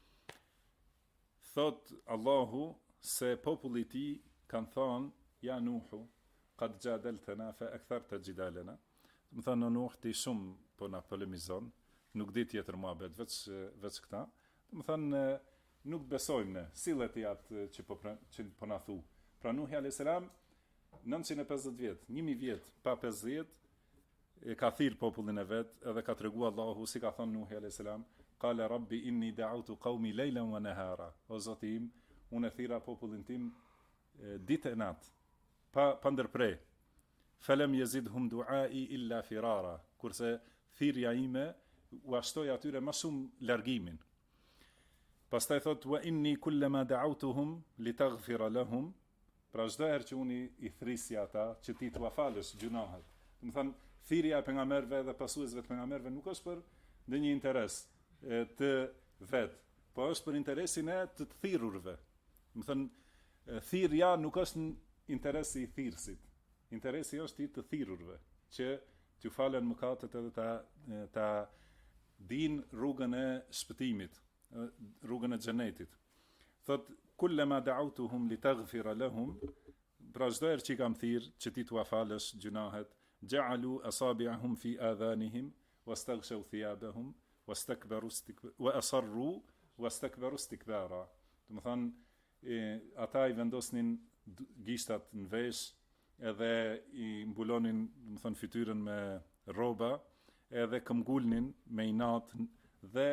thot Allahu se populli i tij kanë thënë: "Ja Nuhu, qad jadaltana fa aktharta jidalana." Do të thonë Nuh ti shumë po na polemizon, nuk di tjetër muhabet veç këta. Do të thonë nuk besojmë ne, sillet i atë që po na thu. Pra Nuhi alayhis salam 950 vjet, 1000 vjet pa 50 e ka thirr popullin e vet, edhe ka treguar Allahu si ka thënë Nuhi alayhis salam: "Qala rabbi inni da'awtu qaumi laylan wa nahara." O Zoti im, unë e thira popullin tim ditë e natë, pa ndërprej. Felem yazidhum du'ai illa firara. Kurse thirrja ime u ashtoi atyre më shumë largimin. Pastaj thot: "Wa inni kullama da'awtuhum litaghfira lahum." Pra çdo herë që unë i thrisja ata që ti t'u falësh gjunahet. Do të thënë thirrja e pejgamberëve dhe pasuesve të pejgamberëve nuk është për ndonjë interes të vet, po është për interesin e të thirrurve. Do të thënë thirrja nuk është në interesi i thirrësit. Interesi është i të thirrurve, që t'u falen mëkatet edhe ta din rrugën e shpëtimit, rrugën e xhenetit. Thot kullama da'awtuhum litaghfira lahum, pra çdo herë që kam thirr që ti t'u falësh gjunahet, ja'alu asabi'ahum fi adhanihim wastaghshaw thiyabahum wastakbaru wa asarru wastakbaru istikbara. Do të thonë ata i vendosnin gishtat në vesh, edhe i mbulonin, do të thonë, fytyrën me rroba, edhe këmbgulnin me inat dhe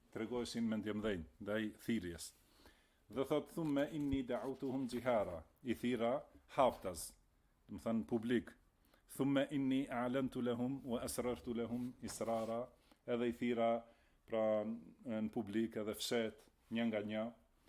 tregoheshin mendjemdhenj ndaj thirrjes. Dhe thot thumme inni da'utuhum jihara, i thira haftaz, do të thënë publik. Thumme inni a'lantu lahum wa asrartu lahum israra, edhe i thira pra në publik edhe fshet një nga një.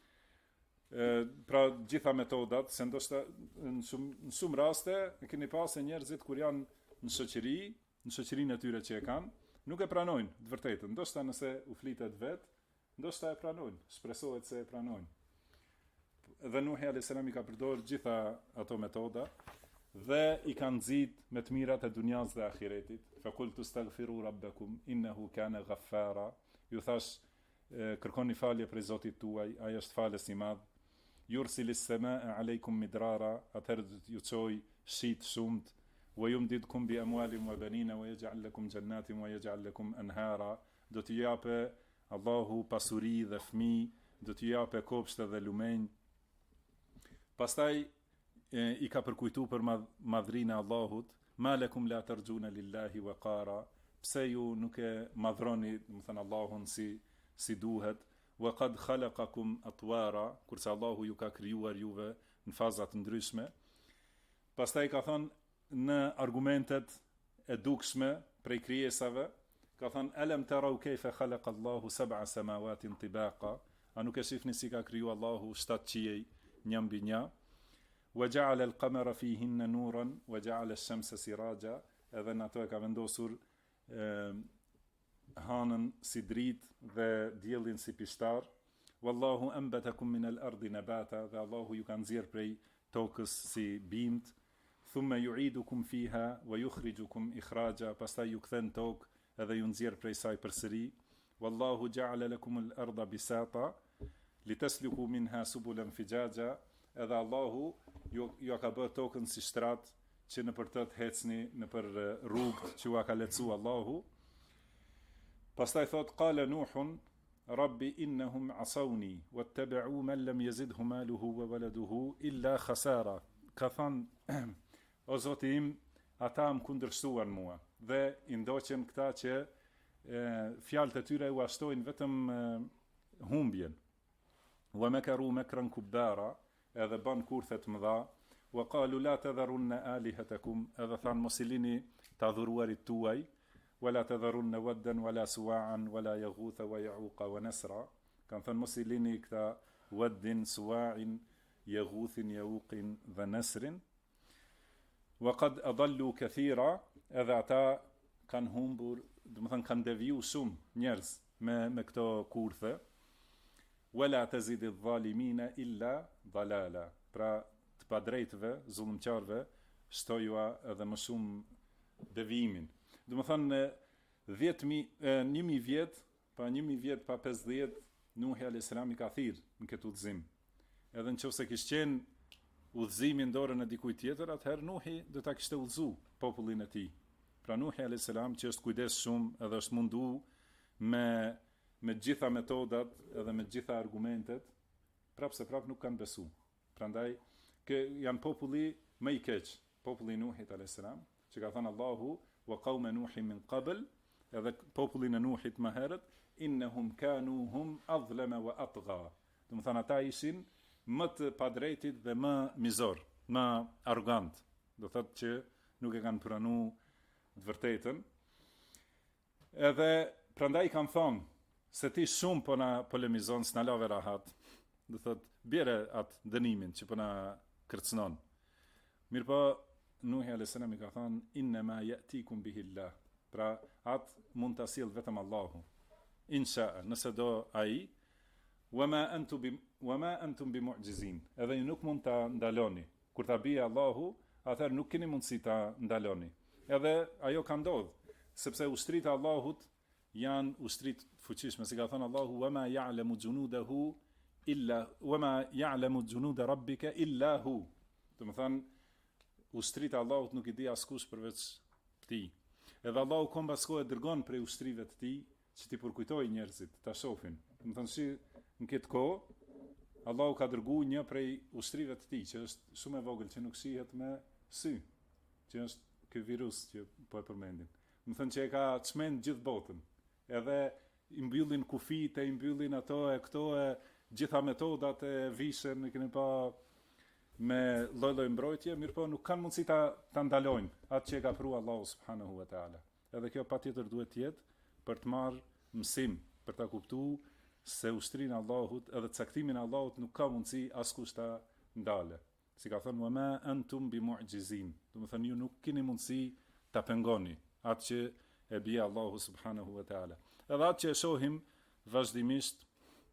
Pra gjitha metodat, se ndoshta në shumë raste e keni pasë njerëzit kur janë në shoqërinë e tyre që e kanë, nuk e pranojnë të vërtetën. Ndoshta nëse u flitet vet, ndoshta e pranojnë, shpresohet se e pranojnë. Dhe Nuhi a.s. i ka përdorur gjitha ato metoda dhe i kanë nxit me të mirat e dunjas dhe ahiretit. Fa qultu astaghfiru rabbakum innahu kana ghaffara. Ju thash kërkoni falje prej Zotit tuaj, ai është falës i madh. Yursilis samaa aleikum midrara, atëherë do t'ju çoj shit shumt, wa yumdidkum bi amwalin wa banina wa yaj'al lakum jannatin wa yaj'al lakum anhara. Do t'ju japë Allahu pasuri dhe fëmijë, do t'ju japë kopshte dhe lumenj. Pastaj i ka përkujtu për madhrinë e Allahut, ma lakum la tarjuna lillahi waqara, pse ju nuk e madhroni, do të thënë Allahun si duhet, wa qad khalaqakum atwara, kurse Allahu ju ka krijuar juve në faza të ndryshme. Pastaj ka thënë në argumentet e dukshme prej krijesave, ka thënë alam tarau kayfa khalaqa Allahu sab'a samawatin tibaqa, a nuk e shihni si ka kriju Allahu 7 qiej një mbi një. Wa ja'ala al-qamara fihinna nuran wa ja'ala ash-shamsa siraja, edhe në ato e ka vendosur hanën si dritë dhe diellin si pishtar. Wallahu anbatakum min al-ardi nabata, dhe Allahu ju ka nxjerr prej tokës si bimt. Thumma yu'idukum fiha wa yukhrijukum ikhraja, pastaj ju kthen tokë edhe ju nxjerr prej saj përsëri. Wallahu ja'ala lakum al-arda bisata litasluku minha subulan fijaja, edhe Allahu ju ka bërë tokën si shtrat që në për të hecni në për rrugët që ju ka lecu Allahu. Pastaj thot qala Nuhun rabbi innahum asawni wattaba'u man lam yazidhu maluhu wa waladuhu illa khasara. Ka thënë o Zoti im, ata më kundërshtuan mua dhe i ndoqën këta që fjalët e tyre u ashtojnë vetëm humbjen. Wa makaru makran kubara, edhe ban kurthe të mëdha. Wa qalu la tadharunna alihatakum, edhe thanë mos i lini të adhuruarit tuaj. Wala tadharunna waddan wala suwa'an wala yaghutha wa ya'uqa wa nasra. Kanë thënë mos i lini këta waddin, suwa'in, yaghuthin, ya'uqin dhe nasrin. Wa qad adallu kathira, edhe ata kanë humbur, do të thënë kanë deviju shumë njerëz me këto kurthe. Wala tazid adh-dhalimina illa dalala, pra të padrejtëve, zullumqarëve, shtojua edhe më shumë devijimin. Do të thënë 1.000 vjet, pa 1.000 vjet pa 50, Nuhi a.s. i ka thirrë në këtë udhëzim. Edhe nëse kishte qenë udhëzimi në dorën e dikujt tjetër, atëherë Nuhi do ta kishte udhëzu popullin e tij. Pra Nuhi a.s. që është kujdes shumë edhe është mundu me gjitha metodat edhe me gjitha argumentet, prapë nuk kanë besu. Prandaj, janë populli më i keq, populli Nuhit a.s. që ka thënë Allahu, wa qawma Nuhin min qabl, edhe popullin e Nuhit më herët, innahum kanu hum adhlama wa atgha. Do të thënë ata ishin më të padrejtit dhe më mizor, më arrogant. Do thotë që nuk e kanë pranuar të vërtetën. Edhe prandaj kanë thonë se ti shumë po na polemizon, s'na lave rahat. Do thot bjere atë dënimin që po na kërcënon. Mirë po, Nuhi a.s. i ka thënë inna ma ya'tikum bihi Allah. Pra atë mund ta sjell vetëm Allahu. Insha, nëse do ai, wama antum bimu'jizin. Edhe ju nuk mund ta ndaloni. Kur ta bie Allahu, atëherë nuk keni mundësi ta ndaloni. Edhe ajo ka ndodhur, sepse ushtrit e Allahut janë ushtrit fuqishme, si ka thënë Allahu, wama ya'lamu junuda rabbika illa hu. Do të thënë, ushtrit e Allahut nuk i di askush përveç tij. Edhe Allahu kombaskohet dërgon prej ushtrive të tij që ti përkujtoj njerëzit, ta shohin. Do të thënë si në këtë kohë Allahu ka dërguar një prej ushtrive të tij që është shumë e vogël që nuk shihet me sy, që është ky virus që po e përmendim. Do të thënë që e ka çmend gjithë botën. Edhe i mbyllin kufite, i mbyllin ato e këto e gjitha metodat e vishën, e keni pa me lloj mbrojtje, mirë po nuk kanë mundësi ta ndalojnë atë që e ka pru Allahu subhanahu wa taala. Edhe kjo patjetër duhet të jetë për të marrë mësim, për ta kuptuar se ushtrinë e Allahut edhe caktimin e Allahut nuk ka mundësi askush ta ndale. Si ka thënë wa ma antum bi mu'jizin. Do të thënë ju nuk keni mundësi ta pengoni atë që e bie Allahu subhanahu wa taala. Edhe atë që e shohim vazhdimisht,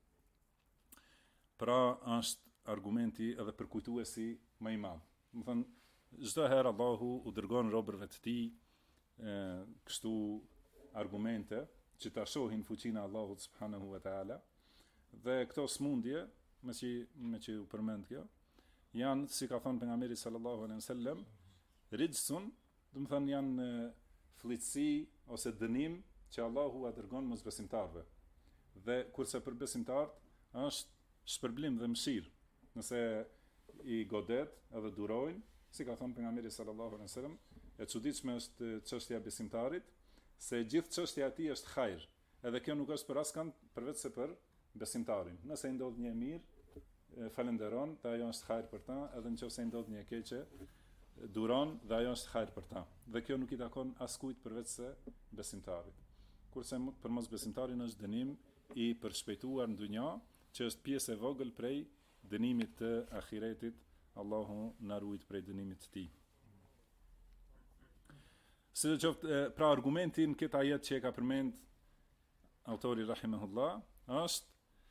pra është argumenti edhe përkujtuesi më i madh. Do të thënë çdo herë Allahu u dërgon robërve të tij kështu argumente që ta shohin fuqinë e Allahut subhanahu wa taala, dhe këto smundje, me që u përmend kjo, janë, si ka thënë pejgamberi sallallahu alaihi wasallam, rijsun, do të thënë janë fllitësi ose dënim që Allahu a dërgon mosbesimtarve. Dhe kurse për besimtarët është shpërblim dhe mëshirë, nëse i godet edhe durojnë, si ka thënë pejgamberi sallallahu alaihi wasallam, e çuditshme është çështja e besimtarit, se gjithë çështja e tij është hajër. Edhe kjo nuk është për askënd përveç se për besimtarin. Nëse i ndodh një mirë, falenderon, dhe ajo është hajër për ta, edhe nëse i ndodh një e keqe, duron dhe ajo është hajër për ta. Dhe kjo nuk i takon askujt përveç se besimtarit. Kurse për mos besimtarin është dënim i përshpejtuar në dunja, që është pjesë e vogël prej dënimit të ahiretit. Allahu na ruaj prej dënimit të tij. Sidoqoftë, pra argumentin këtë ajet që e ka përmend autori rahimahullah është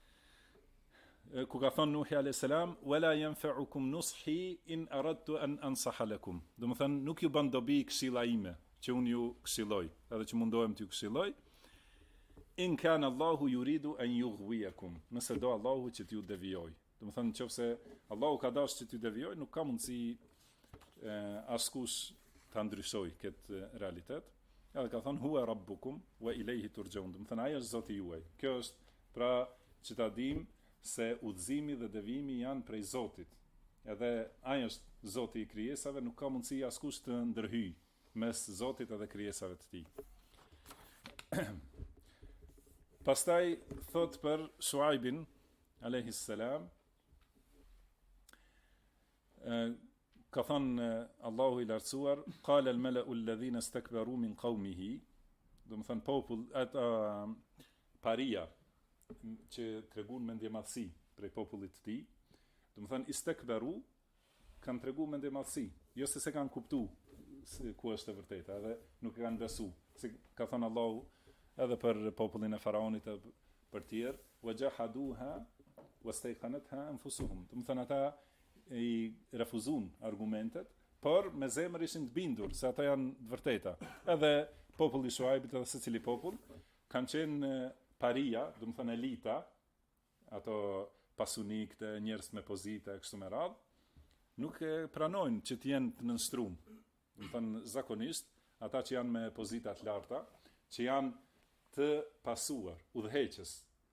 ku ka thënë Nuhi alayhis salam wala yanfa'ukum nushi in aradtu an ansaha lakum. Do të thënë nuk ju bën dobi këshilla ime që unë ju këshilloj, edhe që mundohem t'ju këshilloj. In kana Allahu yuridu an yughwiyakum. Nëse do Allahu që t'ju devijoj. Do të thënë nëse Allahu ka dashur që t'ju devijoj, nuk ka mundësi askush ta ndryshoj këtë realitet. Edhe ka thënë huwa rabbukum wa ilayhi turjaun. Do të thënë ai është Zoti juaj. Kjo është pra që ta dim se udhëzimi dhe devijimi janë prej Zotit. Edhe ai është Zoti i krijesave, nuk ka mundësi askush të ndërhyj mes Zotit edhe krijesave të tij. Pastaj thot për Shuaibin alayhis salam, ka thënë Allahu i lartësuar, qala al-mala'u alladhina istakbaru min qawmihi, do të thënë popull, ata paria që treguan mendjemadhsi prej popullit të tij, do të thënë istakbaru, kanë treguar mendjemadhsi, jo se kanë kuptuar ku është e vërteta, edhe nuk e kanë besu. Si ka thënë Allahu edhe për popullin e faraonit e për tjerë, wajahaduha wastayqanatha anfusuhum. Do të thënë ata i refuzun argumentet, por me zemër ishin të bindur se ata janë të vërteta. Edhe populli i Shuaibit edhe secili popull kanë qenë paria, do të thënë elita, ato pasunikët, njerëz me pozita e kështu me radhë, nuk e pranojnë që të jenë të nënstruar. Do të thënë zakonisht ata që janë me pozita të larta, që janë të pasuar, udhëheqës,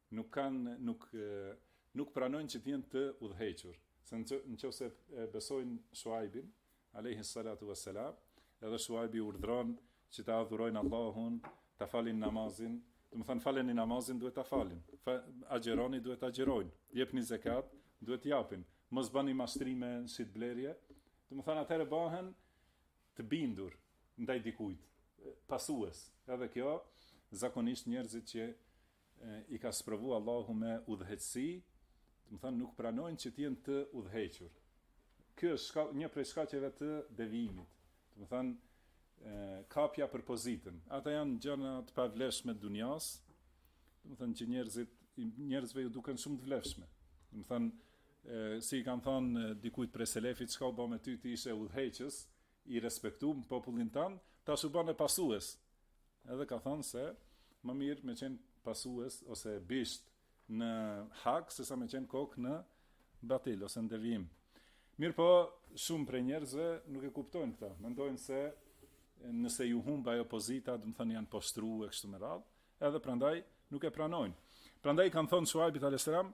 nuk pranojnë që të jenë të udhëhequr. Se nëse besojnë Shuaibin alayhi salatu wassalam, edhe Shuaibi urdhron që ta adhurojnë Allahun, ta falin namazin, do të thënë faleni namazin, duhet ta falin. Agjeroni, duhet ta agjerojnë. Jepni zakat, duhet japin. Mos bani mashtrime në shitblerje. Do të thënë atëherë bëhen të bindur ndaj dikujt, pasues. Edhe kjo zakonisht njerëzit që i ka sprovu Allahu me udhëheqësi, do të thënë nuk pranojnë që të jenë të udhëhequr. Kjo është një prej shkaqeve të devijimit. Do të thënë kapja për pozitën. Ata janë gjëra të pavlefshme të dunjas, do të thënë që njerëzve ju duken shumë të vlefshme. Do të thënë si i kanë thënë dikujt prej selefit, çka u bë me ty ti ishe udhëheqës, i respektuar në popullin tan, tash u bën e pasues. Edhe ka thënë se më mirë me qenë pasues ose bisht në hak se sa me qenë kokë në batil ose në devijim. Mirë po, shumë prej njerëzve nuk e kuptojnë këta. Mendojnë se nëse ju humb ajo pozita, do të thënë janë poshtruar kështu me radhë, edhe prandaj nuk e pranojnë. Prandaj kanë thonë Shuaibit alayhis salam,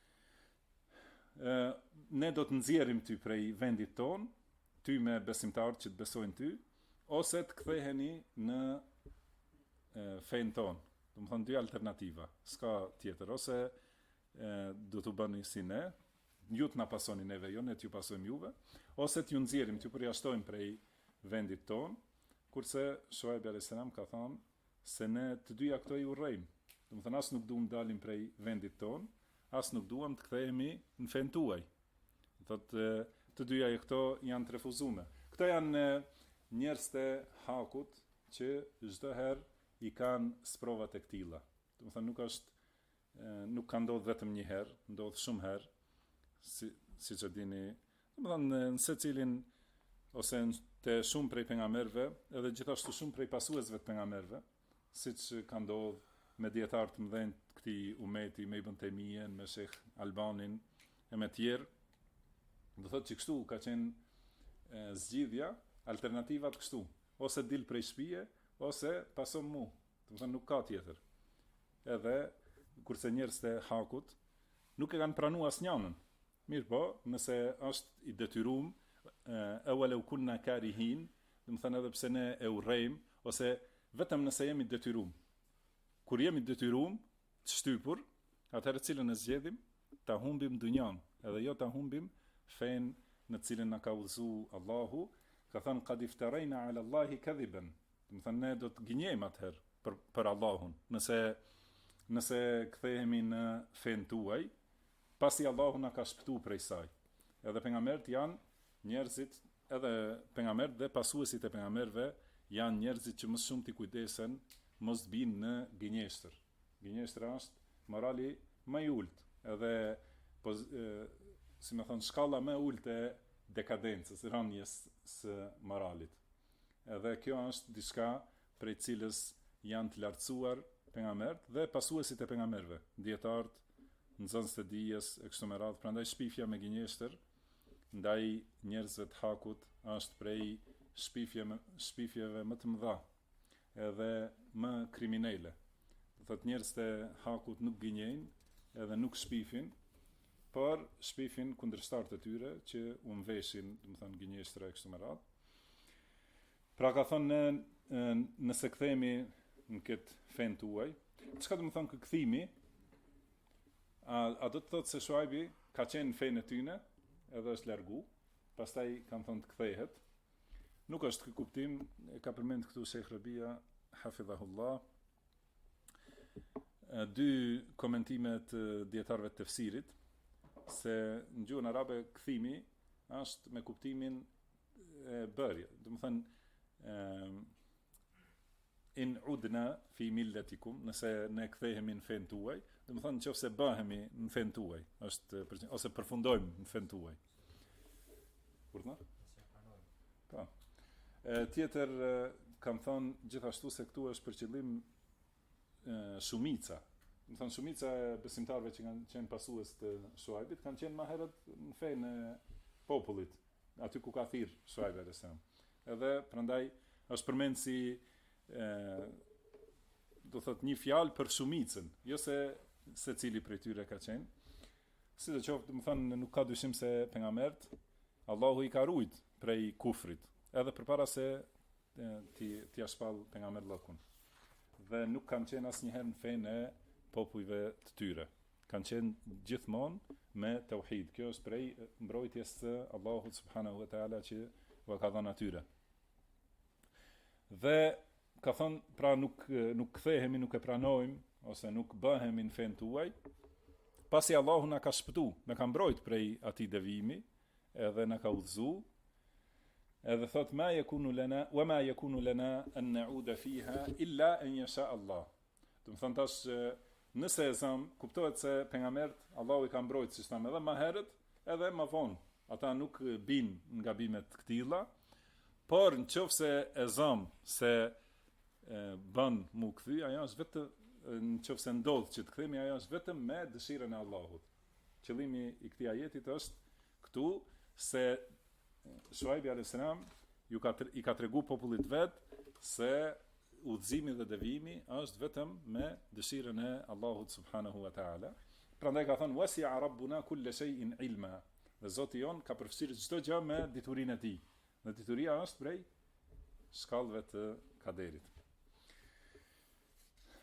ne do të nxjerrim ty prej vendit ton, ty me besimtarët që të besojnë ty, ose të ktheheni në fen ton. Do të thonë dy alternativa, s'ka tjetër, ose do t'u bëni si ne, ju t'na pasoni neve, jo ne t'ju pasojmë juve, ose t'ju nxjerrim, t'ju përjashtojmë prej vendit ton, kurse Shuaib alayhis salam ka thënë se ne të dyja këto i urrejmë. Do të thonë as nuk duam dalim prej vendit ton, as nuk duam të kthehemi në fen tuaj. Thotë të dyja e këto janë të refuzuar. Këto janë njerëz të hakut që çdo herë i kanë sprovat e këtilla. Do të thonë nuk ka ndodhur vetëm një herë, ndodh shumë herë, siç e dini. Do të thonë në secilin ose të shumë prej pejgamberëve, edhe gjithashtu shumë prej pasuesve të pejgamberëve, siç ka ndodhur me dietar të mëdhenj të këtij umeti, me Ibn Taymiyën, me Sheikh Albanin e me tjerë. Do thotë që kështu ka qenë zgjidhja, alternativat kështu, ose dil prej shtëpie, ose paso mu. Do të thonë nuk ka tjetër. Edhe kurse njerëzit e hakut nuk e kanë pranuar asnjënën. Mirë po, nëse është i detyruar walau kunna karihin, do të thënë edhe pse ne e urrejmë, ose vetëm nëse jemi detyruar. Kur jemi detyruar të shtypur, atëherë cilën e zgjedhim, ta humbim dunjan, edhe jo ta humbim fen në cilën na ka udhëzuar Allahu, ka thënë qad iftarayna ala Allahi kadhiban. Do të thënë ne do të gënjejmë atëherë për Allahun, nëse kthehemi në fen tuaj, pasi Allahu na ka shpëtuar prej saj. Edhe pejgamberët janë njerëzit, edhe pejgamberët dhe pasuesit e pejgamberëve janë njerëzit që më shumë t'i kujdesen mos binë në gënjeshtër. Gënjeshtëra është morali më i ulët, edhe si më thon shkalla më e ulët e dekadencës, rënjes së moralit. Edhe kjo është diçka prej cilës janë të lartësuar pejgamberët dhe pasuesit e pejgamberëve, dietarët, nxënës të dijes e kështu me radhë. Prandaj shpifja me gënjeshtër ndaj njerëzve të hakut është prej shpifjeve më të mëdha edhe më kriminele. Do thotë njerëzit e hakut nuk gënjejnë edhe nuk shpifin, por shpifin kundërshtarët e tyre që u mveshin, do të thonë gënjeshtra e kështu me radhë. Pra ka thonë nëse kthehemi në këtë fen tuaj, çka do të thonë ky kthimi? A do të thotë se Shuaibi ka qenë në fenë e tyne edhe është largu, pastaj kanë thonë të kthehet. Nuk është ky kuptim, e ka përmend këtu Sheikh Rabia hafidhahullah, dy komentime të dietarëve të tefsirit, se në gjuhën arabe kthimi është me kuptimin e bërje. Do të thënë in udna fi milletikum, nëse ne kthehemi në fen tuaj, do të thonë nëse bëhemi në fen tuaj, ose përfundojmë në fen tuaj. Kurna? Po. Tjetër kam thonë gjithashtu se këtu është për qëllim shumica. Do të thonë shumica e besimtarëve që kanë qenë pasues të Shuaibit kanë qenë më herët në fenë e popullit, aty ku ka thirr Shuaibi alayhis salam. Edhe prandaj është përmend si do thot një fjalë për shumicën, jo se secili prej tyre ka qenë. Sidoqoftë, do të thonë nuk ka dyshim se pejgamberët Allahu i ka ruajt prej kufrit, edhe përpara se t'i shpall pejgamber llokun. Dhe nuk kanë qenë asnjëherë në fenë e popujve të tyre. Kanë qenë gjithmonë me tauhid. Kjo është prej mbrojtjes së Allahut subhanahu wa taala që u ka dhënë atyre. Dhe ka thonë, pra nuk kthehemi, nuk e pranojmë, ose nuk bëhemi në fen tuaj, pasi Allahu na ka shpëtu, na ka mbrojt prej atij devijimi, edhe na ka udhëzu, edhe thot ma yakunu lana wa ma yakunu lana an na'uda fiha illa an yasha Allah. Do të thonë tash nëse e zëm, kuptohet se pejgamberët Allahu i ka mbrojt, siç thamë edhe më herët, edhe më vonë. Ata nuk bin nga gabimet të këtilla, por nëse e zëm se bën mu kthy, ajo është vetëm nëse ndodh që të kthehemi, ajo është vetëm me dëshirën e Allahut. Qëllimi i këtij ajetit është këtu se Shuaibi alayhis salam i ka tregu popullit vet se udhëzimi dhe devijimi është vetëm me dëshirën e Allahut subhanahu wa taala. Prandaj ka thënë wasi'a rabbuna kull shay'in ilma. Dhe Zoti jon ka përfshirë çdo gjë me diturinë e tij. Dhe dituria është prej shkallëve të kaderit.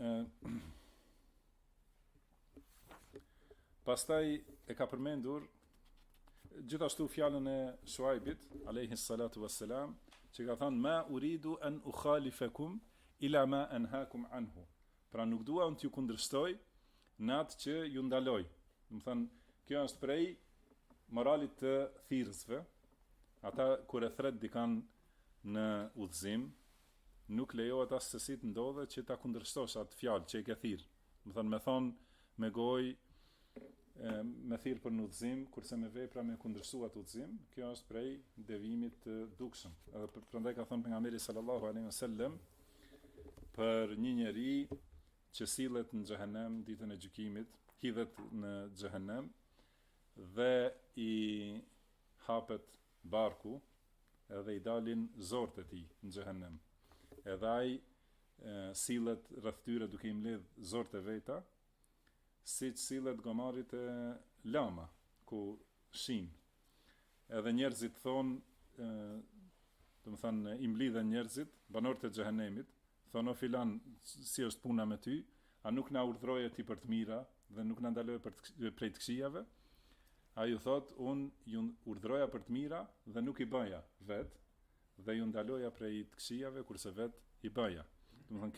Pastaj e ka përmendur gjithashtu fjalën e Shuaibit alayhi salatu wassalam, që ka thënë ma uridu an ukhalifakum ila ma anhaakum anhu. Pra nuk dua unë t'ju kundërstoj në atë që ju ndaloj. Do të thënë, kjo është prej moralit të thirrësve. Ata kur e thret dikan në udhëzim, nuk lejohet as sesi të ndodhe që ta kundërshtosh atë fjalë që e ke thirr. Do të thënë, me thonë me gojë me thirr për në udhëzim, kurse me vepra me kundërshtu atë udhëzim, kjo është prej devimit të dukshëm. Edhe prandaj ka thënë pejgamberi sallallahu alaihi wasallam për një njeri që sillet në xhehenem ditën e gjykimit, hidhet në xhehenem dhe i hapet barku edhe i dalin zorët e tij në xhehenem. Edhe ai sillet rreth tyre duke i mbledh zorët e veta, siç sillet gomarit e lama, ku shin. Edhe njerëzit thonë, do të thënë, i mblidhen njerëzit, banorët e xhehenemit, thonë o filan, si është puna me ty, a nuk na urdhroje ti për të mira dhe nuk na ndaloje prej të këqijave? Ai ju thot, unë ju urdhroja për të mira dhe nuk i bëja vet, dhe ju ndaloja prej të këqijave kurse vet i bëja. Do të thënë,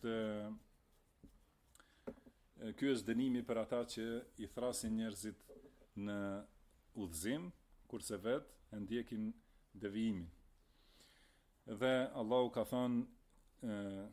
ky është dënimi për ata që i thrasin njerëzit në udhëzim, kurse vet e ndjekin devijimin. Dhe Allahu ka thënë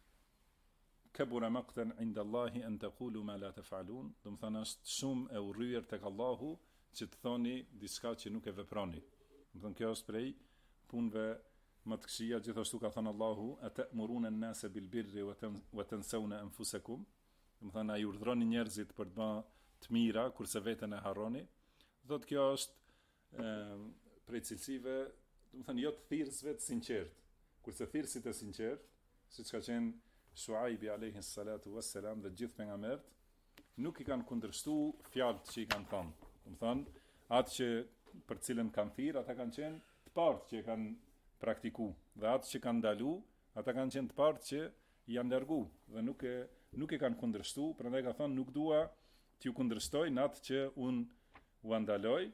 kabura maqtan inda Allahi an taqulu ma la taf'alun, do të thënë është shumë e urryer tek Allahu që të thoni diçka që nuk e veproni. Do të thënë kjo është prej punëve më të këqija. Gjithashtu ka thënë Allahu atamuruna an-nasa bil birri wa tansawna anfusakum, do të thënë ai urdhroni njerëzit për të bërë të mira kurse veten e harroni. Thotë kjo është prej cilësive, do të thënë jo të thirrësve të sinqert, kurse thirrësit e sinqert, siç ka qenë Shuaibi alayhi salatu wassalam dhe gjithë pejgamberët, nuk i kanë kundërshtuar fjalët që i kanë thënë. Do të thënë, atë që për cilën kanë thirr, ata kanë qenë të partë që e kanë praktikuar, dhe atë që kanë ndaluar, ata kanë qenë të partë që i janë larguar dhe nuk e kanë kundërshtuar. Prandaj ka thënë, nuk dua t'ju kundërshtoj në atë që unë u ndaloj,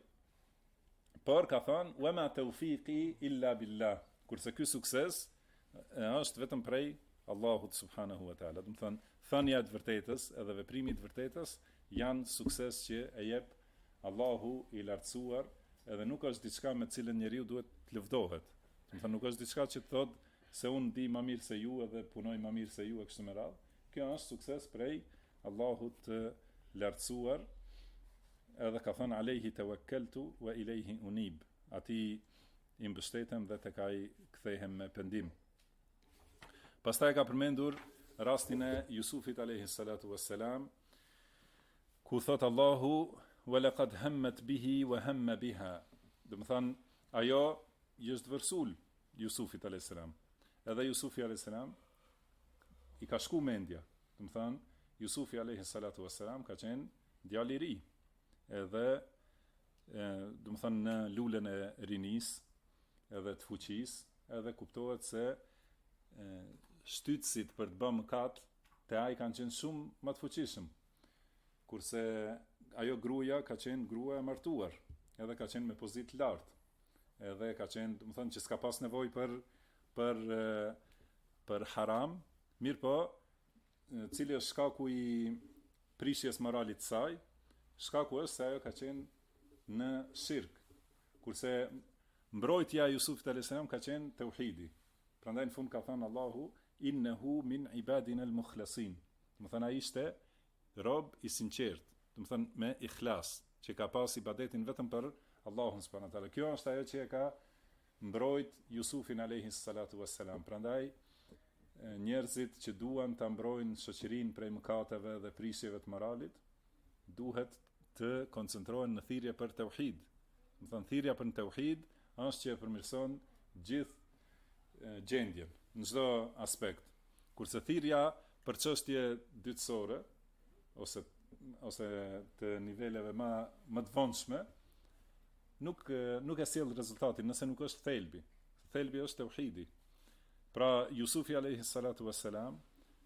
por ka thënë wa ma tawfiqi illa billah, kurse ky sukses është vetëm prej Allahut subhanahu wa taala. Do të thënë, thënia e vërtetës edhe veprimi i vërtetës janë sukses që e jep Allahu i lartësuar, edhe nuk është diçka me cilën njeriu duhet të lëvdohet. Do të thënë, nuk është diçka që të thotë se unë di më mirë se ju edhe punoj më mirë se ju e kështu me radhë. Kjo është sukses prej Allahut të lartësuar. Edhe ka thënë alayhi tawakkaltu wa ilayhi unib. Atij i mbështetem dhe tek ai kthehem me pendim. Pastaj ka përmendur rastin e Jusufit alayhi salatu wassalam, ku thot Allahu wa laqad hammat bihi wa hamma biha. Do të thënë, ajo i është vërsul Jusufit alayhi salam. Edhe Jusufi alayhi salam i ka shku mendja. Do të thënë, Jusufi alayhi salatu wassalam ka qenë djalë i ri. Edhe do të thënë në lulën e rinis edhe të fuqis, edhe kuptohet se shtytësit për të bërë mëkat te ai kanë qenë shumë më të fuqishëm, kurse ajo gruaja ka qenë grua e martuar, edhe ka qenë me pozitë lartë, edhe ka qenë, do të thënë, që s'ka pas nevojë për haram, mirë po, cili është shkaku i prishjes moralit të saj? Shkaku është se ajo ka qenë në shirk, kurse mbrojtja e Jusufit alayhis salam ka qenë tauhidi. Prandaj në fund ka thënë Allahu innehu min ibadina al-mukhlasin. Do të thënë, ai ishte rob i sinqert, do të thënë me ikhlas, që ka pas ibadetin vetëm për Allahun subhanahu wa taala. Kjo është ajo që e ka mbrojt Jusufin alayhi salatu wassalam. Prandaj njerëzit që duan ta mbrojnë shoqërinë prej mëkateve dhe prishjeve të moralit, duhet të koncentrohen në thirrje për tauhid. Do të thënë, thirrja për tauhid është që e përmirëson gjithë gjendjen në çdo aspekt. Kurse thirrja për çështje dytësore ose të niveleve më të vonshme nuk e sjell rezultatin nëse nuk është thelbi. Thelbi është tauhidi. Pra Jusufi alayhi salatu wassalam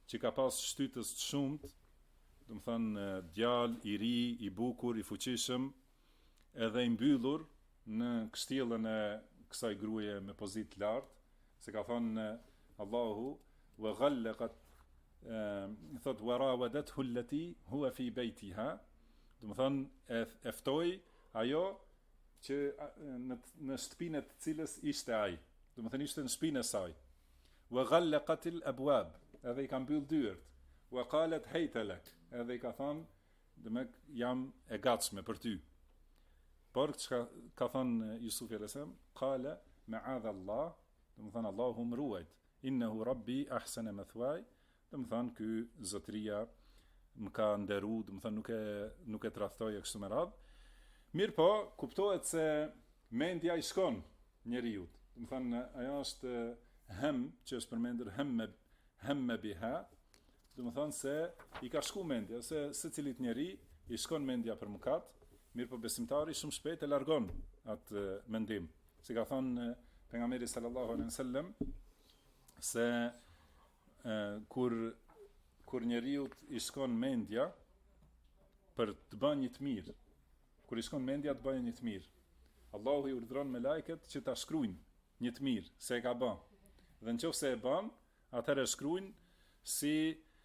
që ka pas shtytës të shumët, do të thënë djalë i ri, i bukur, i fuqishëm, edhe i mbyllur në kështjellën e kësaj gruaje me pozitë lartë, se ka thënë Allahu wa ghallaqat thot wa rawadathu allati huwa fi baytiha, do të thënë e ftoi ajo që në shtëpinë të cilës ishte ai, do të thënë ishte në shtëpinë e saj. Wa ghallaqat al-abwab, edhe i ka mbyll dyert. Wa qalet hayta lak, edhe i ka thënë, domek jam e gatshme për ty. Por çka ka thënë Jusufi alayhis salam, qala ma'adha Allah, do të thënë Allahu më ruajt, innahu rabbi ahsana mathwaya, do të thënë ky zotëria më ka nderu, do të thënë nuk e tradhtoi kështu me radhë. Mirë po, kuptohet se mendja i shkon njeriu. Do të thënë ajo është që është përmendur hemme biha, do të thënë se i ka shku mendja, se secilit njeri i shkon mendja për mëkat, mirë po besimtari shumë shpejt e largon atë mendim. Si ka thënë pejgamberi sallallahu alaihi wasallam se kur njeriu i shkon mendja për të bën një të mirë, kur i shkon mendja të bëjë një të mirë, Allahu i urdhëron me lajket që ta shkruajnë një të mirë se e ka bën. Dhe nëse e bën, atëherë shkruajnë si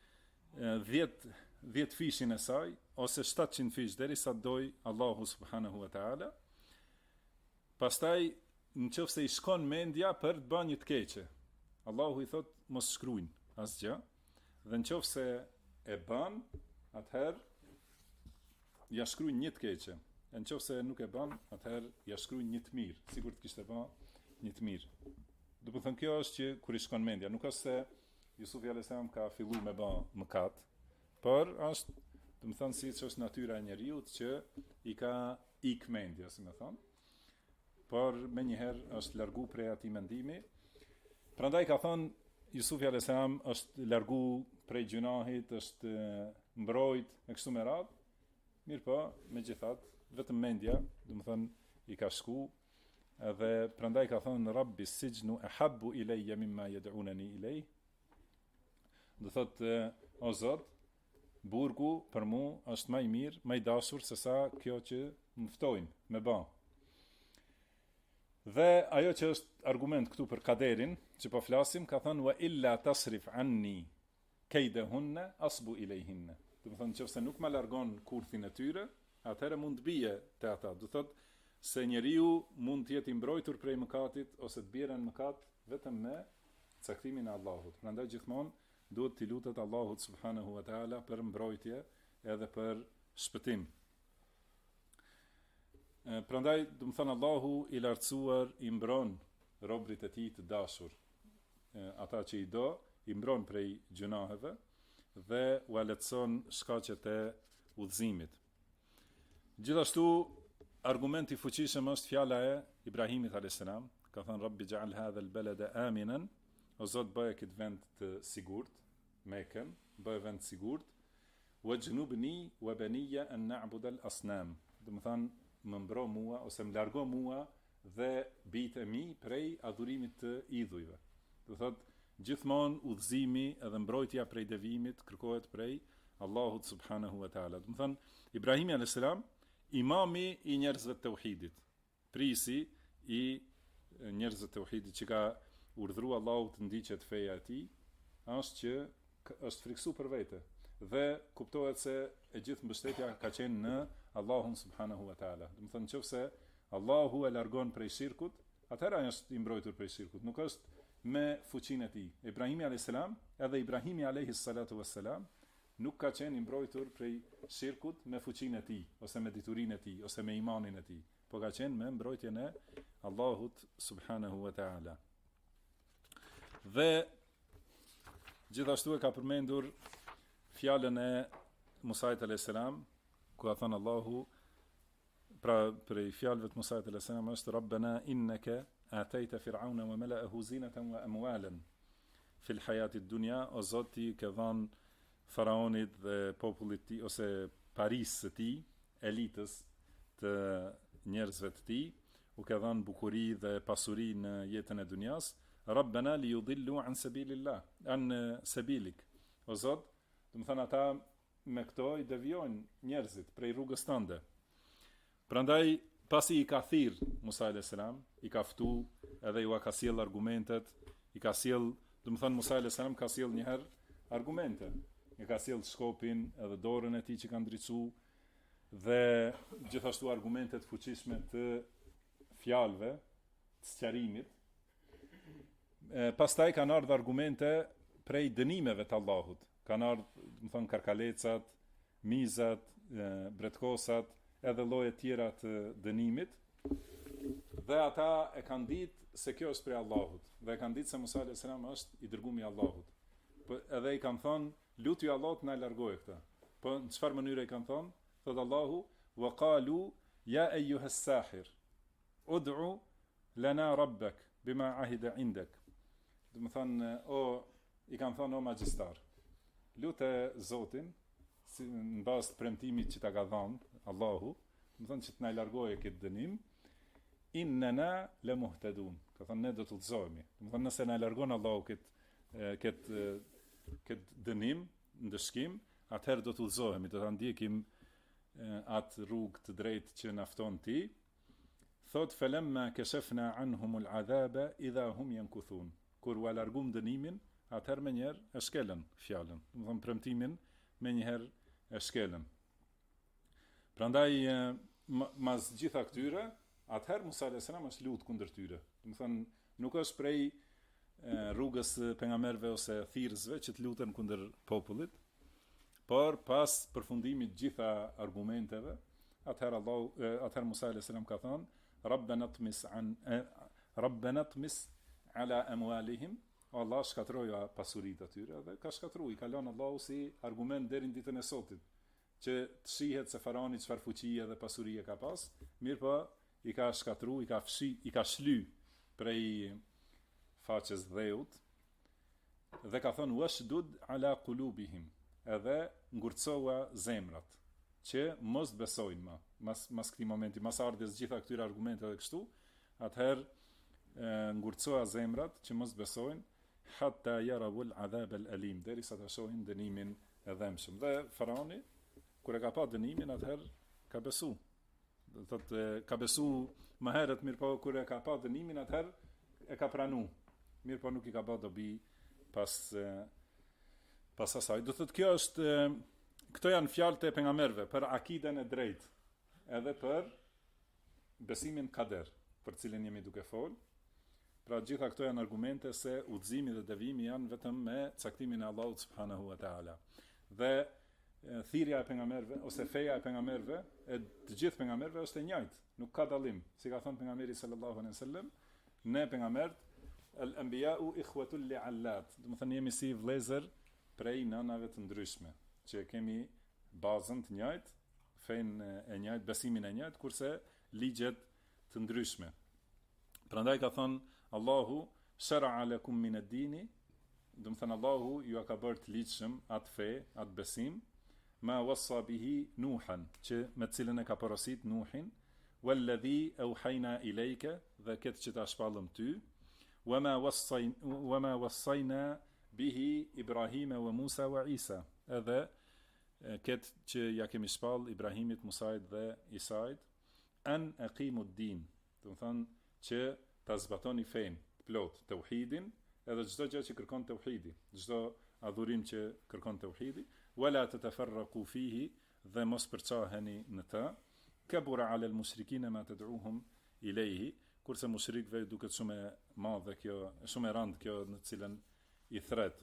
10 fishin e saj ose 700 fish derisa doj Allahu subhanahu wa taala. Pastaj nëse i shkon mendja për të bën një të keqe, Allahu i thot mos shkruajnë asgjë. Dhe nëse e bën, atëherë ja shkruajnë një të keqe. E nëse nuk e bën, atëherë ja shkruajnë një të mirë, sikur të kishte bën një të mirë. Do të thënë kjo është që kur i shkon mendja, nuk është se Jusufi alayhis salam ka filluar me bën mëkat, por është, do të thënë siç është natyra e njeriu që i ka ik mendja, si më thon. Por menjëherë është largu prej atij mendimi. Prandaj ka thënë Jusufi alayhis salam është largu prej gjunahit, është mbrojt e kështu me radhë. Mirë po, megjithatë, vetëm mendja, do të thënë i ka shku, edhe prandaj ka thënë Rabbi sijnu ahabbu ilayya mimma yad'unani ilay. Do thotë o Zot, burgu për mua është më i mirë, më i dashur se sa kjo që më ftojnë me bë. Dhe ajo që është argument këtu për kaderin, që po flasim, ka thënë wa illa tasrif anni kaydahunna asbu ilayhinna. Do të thonë nëse nuk më largon kurthin e tyre, atëherë mund të bie te ata. Do thotë se njeriu mund të jetë i mbrojtur prej mëkatit ose të bjerë në mëkat vetëm me caktimin e Allahut. Prandaj gjithmonë duhet t'i lutet Allahut subhanahu wa taala për mbrojtje edhe për shpëtim. Prandaj, do të thënë Allahu i lartësuar i mbron robrit e tij të dashur. Ata që i do, i mbron prej gjunaheve dhe u lehtëson shkaqet e udhëzimit. Gjithashtu argumenti i fuqishëm është fjala e Ibrahimit alayhis salam, ka thënë Rabbi ja'al hadha al-balada aminan, o Zot bëje këtë vend të sigurt, Mekën, bëje vend të sigurt, wajnubni wa baniya an na'budu al-asnam. Do të thënë më mbro mua ose më largo mua dhe bijtë e mi prej adhurimit të idhujve. Do thotë gjithmonë udhëzimi edhe mbrojtja prej devimit kërkohet prej Allahut subhanahu wa taala. Do thënë Ibrahimi alayhis salam, imami i njerëzve të tauhidit, prisi i njerëzve të tauhidit që ka urdhëruar Allahu të ndiqet feja e tij, është që është friksu për vete dhe kuptohet se e gjithë mbështetja ka qenë në Allahun subhanahu wa taala. Do të thonë nëse Allahu e largon prej shirkut, atëherë ai është i mbrojtur prej shirkut, nuk është me fuqinë e tij. Ibrahimi alayhis salam, edhe Ibrahimi alayhis salatu wassalam, nuk ka qenë i mbrojtur prej shirkut me fuqinë e tij, ose me diturinë e tij, ose me imanin e tij, por ka qenë me mbrojtjen e Allahut subhanahu wa taala. Dhe gjithashtu e ka përmendur fjalën e Musait alayhis salam, ku ka thënë Allahu, pra prej fjalëve të Musait alayhis salam është Rabbana innaka atayta fir'auna wa mala'ahu zinatan wa amwalan fil hayati dunya, o Zoti ke dhënë faraonit dhe popullit të tij ose parisë së tij, elitës të njerëzve të tij, u ka dhënë bukuri dhe pasuri në jetën e dunjas. Rabbana li yudillu an sabilillah, an sabilik. O Zot, do të thënë ata me këto i devijojnë njerëzit prej rrugës tënde. Prandaj pasi i ka thirr Musa alayhis salam, i ka ftu edhe ju ka sjell argumentet, i ka sjell, do të thënë Musa alayhis salam ka sjell një herë argumente. I ka sjell shkopin edhe dorën e tij që ka ndriçu dhe gjithashtu argumentet fuqishme të fjalëve, të sqarimit. Pastaj kanë ardhur argumente prej dënimeve të Allahut. Kanë ardhur, do të thënë karkalecat, mizat, bretkosat, edhe lloje tjera të dënimit. Dhe ata e kanë ditë se kjo është prej Allahut. Dhe e kanë ditë se Musa alayhis salam është i dërguar i Allahut. Po edhe i kanë thonë, lutju Allahut na largoje këta. Po në çfarë mënyre i kanë thonë? Thot Allahu, wa qalu ya ayyuha as-sahir, ud'u lana rabbak bima ahida indak. Do të thonë, i kanë thonë o magjistar, lutë Zotin si në bazë të premtimit që ta ka dhënë Allahu, do të thonë që të na largoje këtë dënim, innana la muhtadun. Ka thonë ne do të udhëzohemi. Do të thonë nëse na largon Allahu këtë dënim, ndëshkim, atëherë do të udhëzohemi, do ta ndjekim atë rrugë të drejtë që na fton ti. Thot falamma kashafna anhum al-adhaba idha hum yankuthun. Kur u largum dënimin, atëherë më njëherë e shkelën fjalën. Do të thonë premtimin më njëherë e shkelën. Prandaj mas gjitha këtyre, atëherë Musa alayhis salam është lut kundër tyre. Do të thonë nuk është prej rrugës pejgamberëve ose thirrësve që të luten kundër popullit, por pas përfundimit gjitha argumenteve, atëherë Musa alayhis salam ka thënë Rabbana tmis ala amwalihim, Allah shkatroja pasuritë atyre dhe ka shkatruar, i ka lënë Allahu si argument deri në ditën e sotit, që të shihet se faraoni çfarë fuqie dhe pasurie ka pas, mirë po i ka shkatruar, i ka shly prej faqes dheut dhe ka thonë washdud ala qulubihim, edhe ngurcoa zemrat që mos besojnë më mas këtij momenti, mas ardhes gjitha këtyre argumenteve kështu, atëherë ngurcoa zemrat që mos besojnë hatta yarawul adhab al-alim, derisa ta shohin dënimin e dhëmshëm. Dhe faraoni kur e ka pa dënimin, atëherë ka besu. Do thotë ka besu më herët, mirë po kur e ka pa dënimin, atëherë e ka pranu. Mirë po nuk i ka bë dobi pas asaj. Do thotë kjo është, këto janë fjalët e pejgamberëve për akiden e drejtë, edhe për besimin kader, për cilin jemi duke folë. Pra gjitha këto janë argumente se udhëzimi dhe devijimi janë vetëm me caktimin e Allahut subhanahu wa taala. Dhe thirrja e pejgamberëve ose feja e pejgamberëve, e të gjithë pejgamberëve është e njëjtë, nuk ka dallim. Si ka thënë pejgamberi sallallahu alaihi wasallam, ne pejgamberët al-anbiya'u ikhwatul li'allat, do të thënë jemi si vëllezër prej nënave të ndryshme, që kemi bazën të njëjtë, fenë e njëjtë, besimin e njëjtë, kurse ligjet të ndryshme. Prandaj ka thënë Allahu shara'a lakum min ad-dini, do të thënë Allahu ju ka bërë të ligjshëm atë fe, atë besim, ma wassa bihi Nuhan, që me cilën e ka porosit Nuhin, walladhi awhayna ilayka, dhe këtë që ta shpallëm ty, wama wassayna bihi Ibrahima wa Musa wa Isa, edhe këtë që ja kemi shpall Ibrahimit, Musait dhe Isait, an aqimu ad-din, do të thënë që ta zbatoni fen plot, tauhidin, edhe çdo gjë që kërkon tauhidi, çdo adhurim që kërkon tauhidi, wala tatafarraqu fihi, dhe mos përçaheni në të, kabura ala al-mushrikina ma tad'uhum ilayhi, kurse mushrikëve duket shumë e madhe kjo, shumë e rëndë kjo në cilën i thret.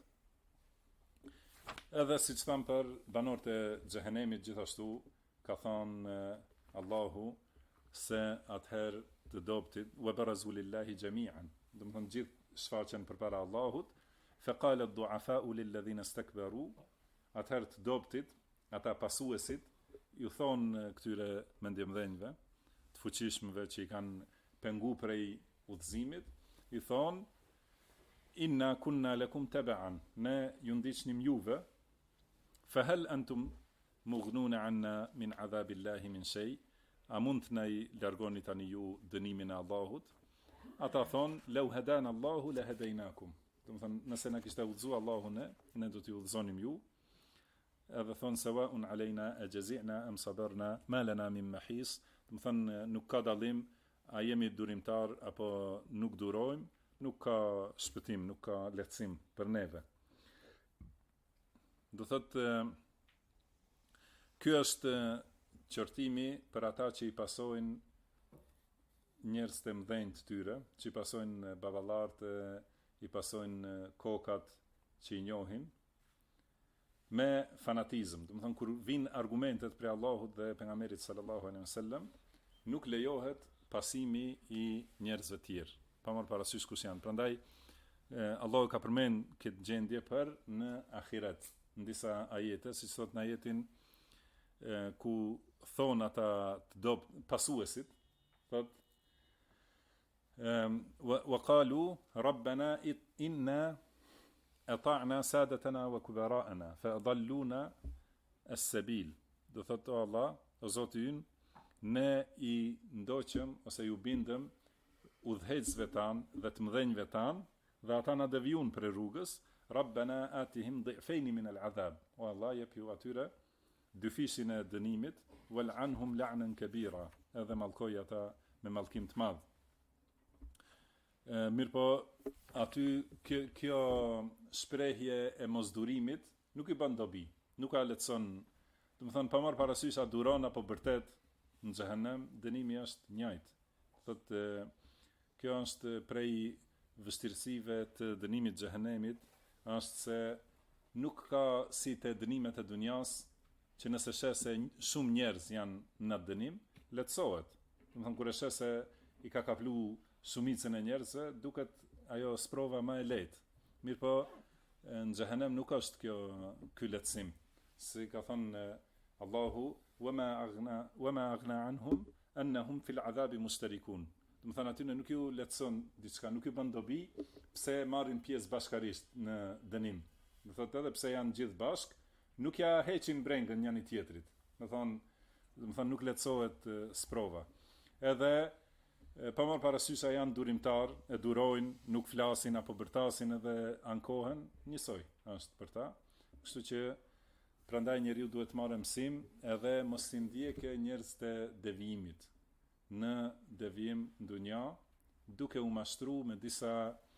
Edhe siç tham për banorët e xhehenemit, gjithashtu ka thënë Allahu se atëherë të dobtit wa barazu lillahi jami'an, do të thonë gjithë shfaqen përpara Allahut, fa qala ad-du'afa'u lilladhina istakbaru, atëherë të dobtit, ata pasuesit, ju thonë këtyre mendjemdhenjve, të fuqishmëve që i kanë pengu prej udhëzimit, i thonë inna kunna lakum tab'an, ne ju ndiqnim juve, fa hal antum mughnuna 'anna min 'adhabillahi min shay', a mund të na i largoni tani ju dënimin e Allahut? Ata thonë, lau hedana Allahu la hedajnakum. Domethënë, nëse na kishte udhëzuar Allahu ne do t'i udhëzonim ju. Edhe thonë sawaun alejna ajzina am sabarna ma lana min mahis. Domethënë, nuk ka dallim a jemi durimtar apo nuk durojmë, nuk ka shpëtim, nuk ka lehtësim për neve. Do thotë, ky është qortimi për ata që i pasojnë njerëz të mëdhenj të tyre, që i pasojnë baballartë, i pasojnë kokat që i njohin, me fanatizëm. Do të thonë, kur vijnë argumentet për Allahut dhe pejgamberit sallallahu alaihi wasallam, nuk lejohet pasimi i njerëzve të tjerë, pa marrë parasysh kush janë. Prandaj Allahu ka përmend këtë gjendje për në ahiret, në disa ajete, siç thot në ajetin ku thon ata të dob pasuesit, thot وقالوا ربنا إنا أطعنا سادتنا وكبراءنا فأضلونا السبيل. Do thotë, o Allah, o Zoti ynë, ne i ndoqëm ose ju bindëm udhëheqësve tanë dhe të mëdhenjve tanë, dhe ata na devijun për rrugës. Rabbana atihim dhi'fayn min al-'adhab. O Allah, jep ju atyre dyfishin e dënimit, wal anhum la'nan kabira, edhe mallkoj ata me mallkim të madh. Mirë po, aty kjo shprehje e mosdurimit nuk i bën dobi, nuk ka lehtëson. Do të thonë, pa marrë parasysh a duron apo vërtet në xhehenem, dënimi është njëjtë. Thotë, kjo është prej vështirësive të dënimit të xhehenemit, është se nuk ka si të dënimet e dunjas, që nëse sheh se shumë njerëz janë në dënim, lehtësohet. Do të thonë, kur e sheh se i ka kaplu shumicën e njerëzve, duket ajo sprova më e lehtë. Mirë po, në xhehenem nuk është ky lehtësim. Si ka thënë Allahu, wama aghna anhum annahum fil adhabi mustarikun. Do të thonë, aty nuk ju lehtëson diçka, nuk ju bën dobi pse marrin pjesë bashkarisht në dënim. Do thotë, edhe pse janë gjithë bashk, nuk ja heqin brengën njëri tjetrit. Do të thonë, nuk lehtësohet sprova. Edhe pa marrë parasysh sa janë durimtar, e durojnë, nuk flasin apo bërtasin edhe ankohen, njësoj është për ta. Kështu që prandaj njeriu duhet të marrë mësim edhe mos i ndjekë njerëz të devijimit në devijim dunja, duke u mashtru me disa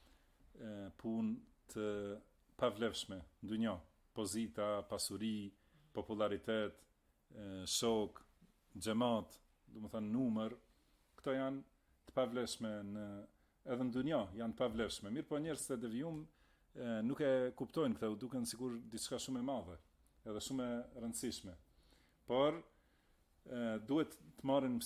punë të pavlefshme dunja, pozita, pasuri, popularitet, shok, xhamat, do të thënë numër, këto janë të pavlefshme edhe në dunja, janë të pavlefshme. Mirë po, njerëz të devijum nuk e kuptojnë këtë, u duken sikur diçka shumë e madhe, edhe shumë e rëndësishme. Por duhet të marrim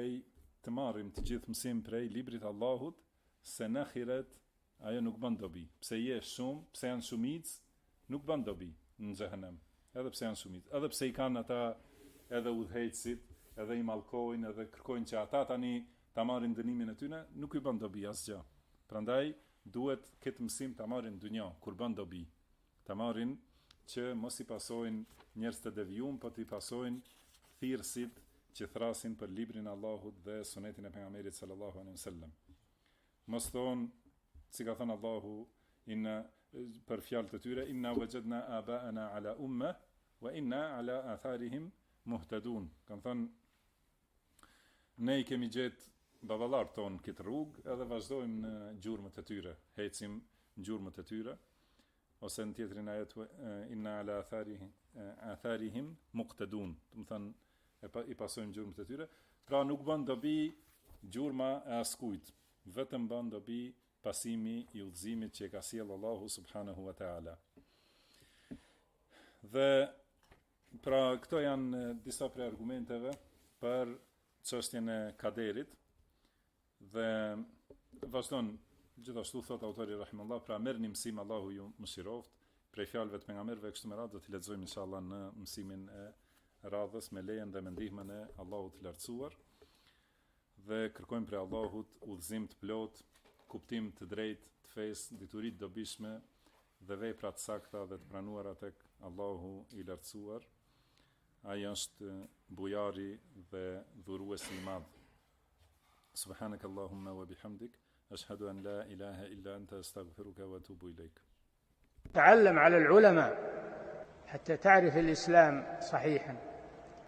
të gjithë mësim prej librit të Allahut, se në ahiret ajo nuk bën dobi. Pse je shumë, pse janë shumicë, nuk bën dobi në xhehenem. Edhe pse janë shumicë, edhe pse i kanë ata edhe udhëheqësit, edhe i mallkojnë, edhe kërkojnë që ata tani ta marrin dënimin e tyre, nuk i bën dobi asgjë. Prandaj duhet këtë mësim ta marrin në dunjë, kur bën dobi. Ta marrin që mos i pasojnë njerëz të devijum, po të i pasojnë thirrësit që thrasin për librin e Allahut dhe sunetin e pejgamberit sallallahu alaihi wasallam. Mos thonë, si ka thënë Allahu për fjalët e tyre, inna wajadna aba'ana ala umma wa inna ala atharihim muhtadun. Kan thënë, ne i kemi gjetë baballarët tonë këtë rrugë, edhe vazhdojmë në gjurmët e tyre, hecim në gjurmët e tyre, ose në tjetrin ajet, inna ala atharihim muqtadun. Do të thënë, i pasojnë gjurmët e tyre. Pra nuk bën dobi gjurma e askujt, vetëm bën dobi pasimi i udhëzimit që e ka sjellë Allahu subhanahu wa taala. Dhe pra këto janë disa prej argumenteve për çështjen e kaderit. Dhe vazhdon gjithashtu, thot autori rahimahullah, pra merrni mësim, Allahu ju mëshiroft, prej fjalëve të pejgamberëve kështu me radhë, do t'i lexojmë inshallah në mësimin e radhës me lejen dhe me ndihmën e Allahut të lartësuar, dhe kërkojmë prej Allahut udhëzim të plot, kuptim të drejtë të fesë, dituri të dobishme dhe vepra të sakta dhe të pranuara tek Allahu i lartësuar. Ai është bujari dhe dhuruesi i madh. Subhanakallahumma wa bihamdik, أشهد أن لا إله إلا أنت أستغفرك وأتوب إليك. تعلم على العلماء حتى تعرف الإسلام صحيحا.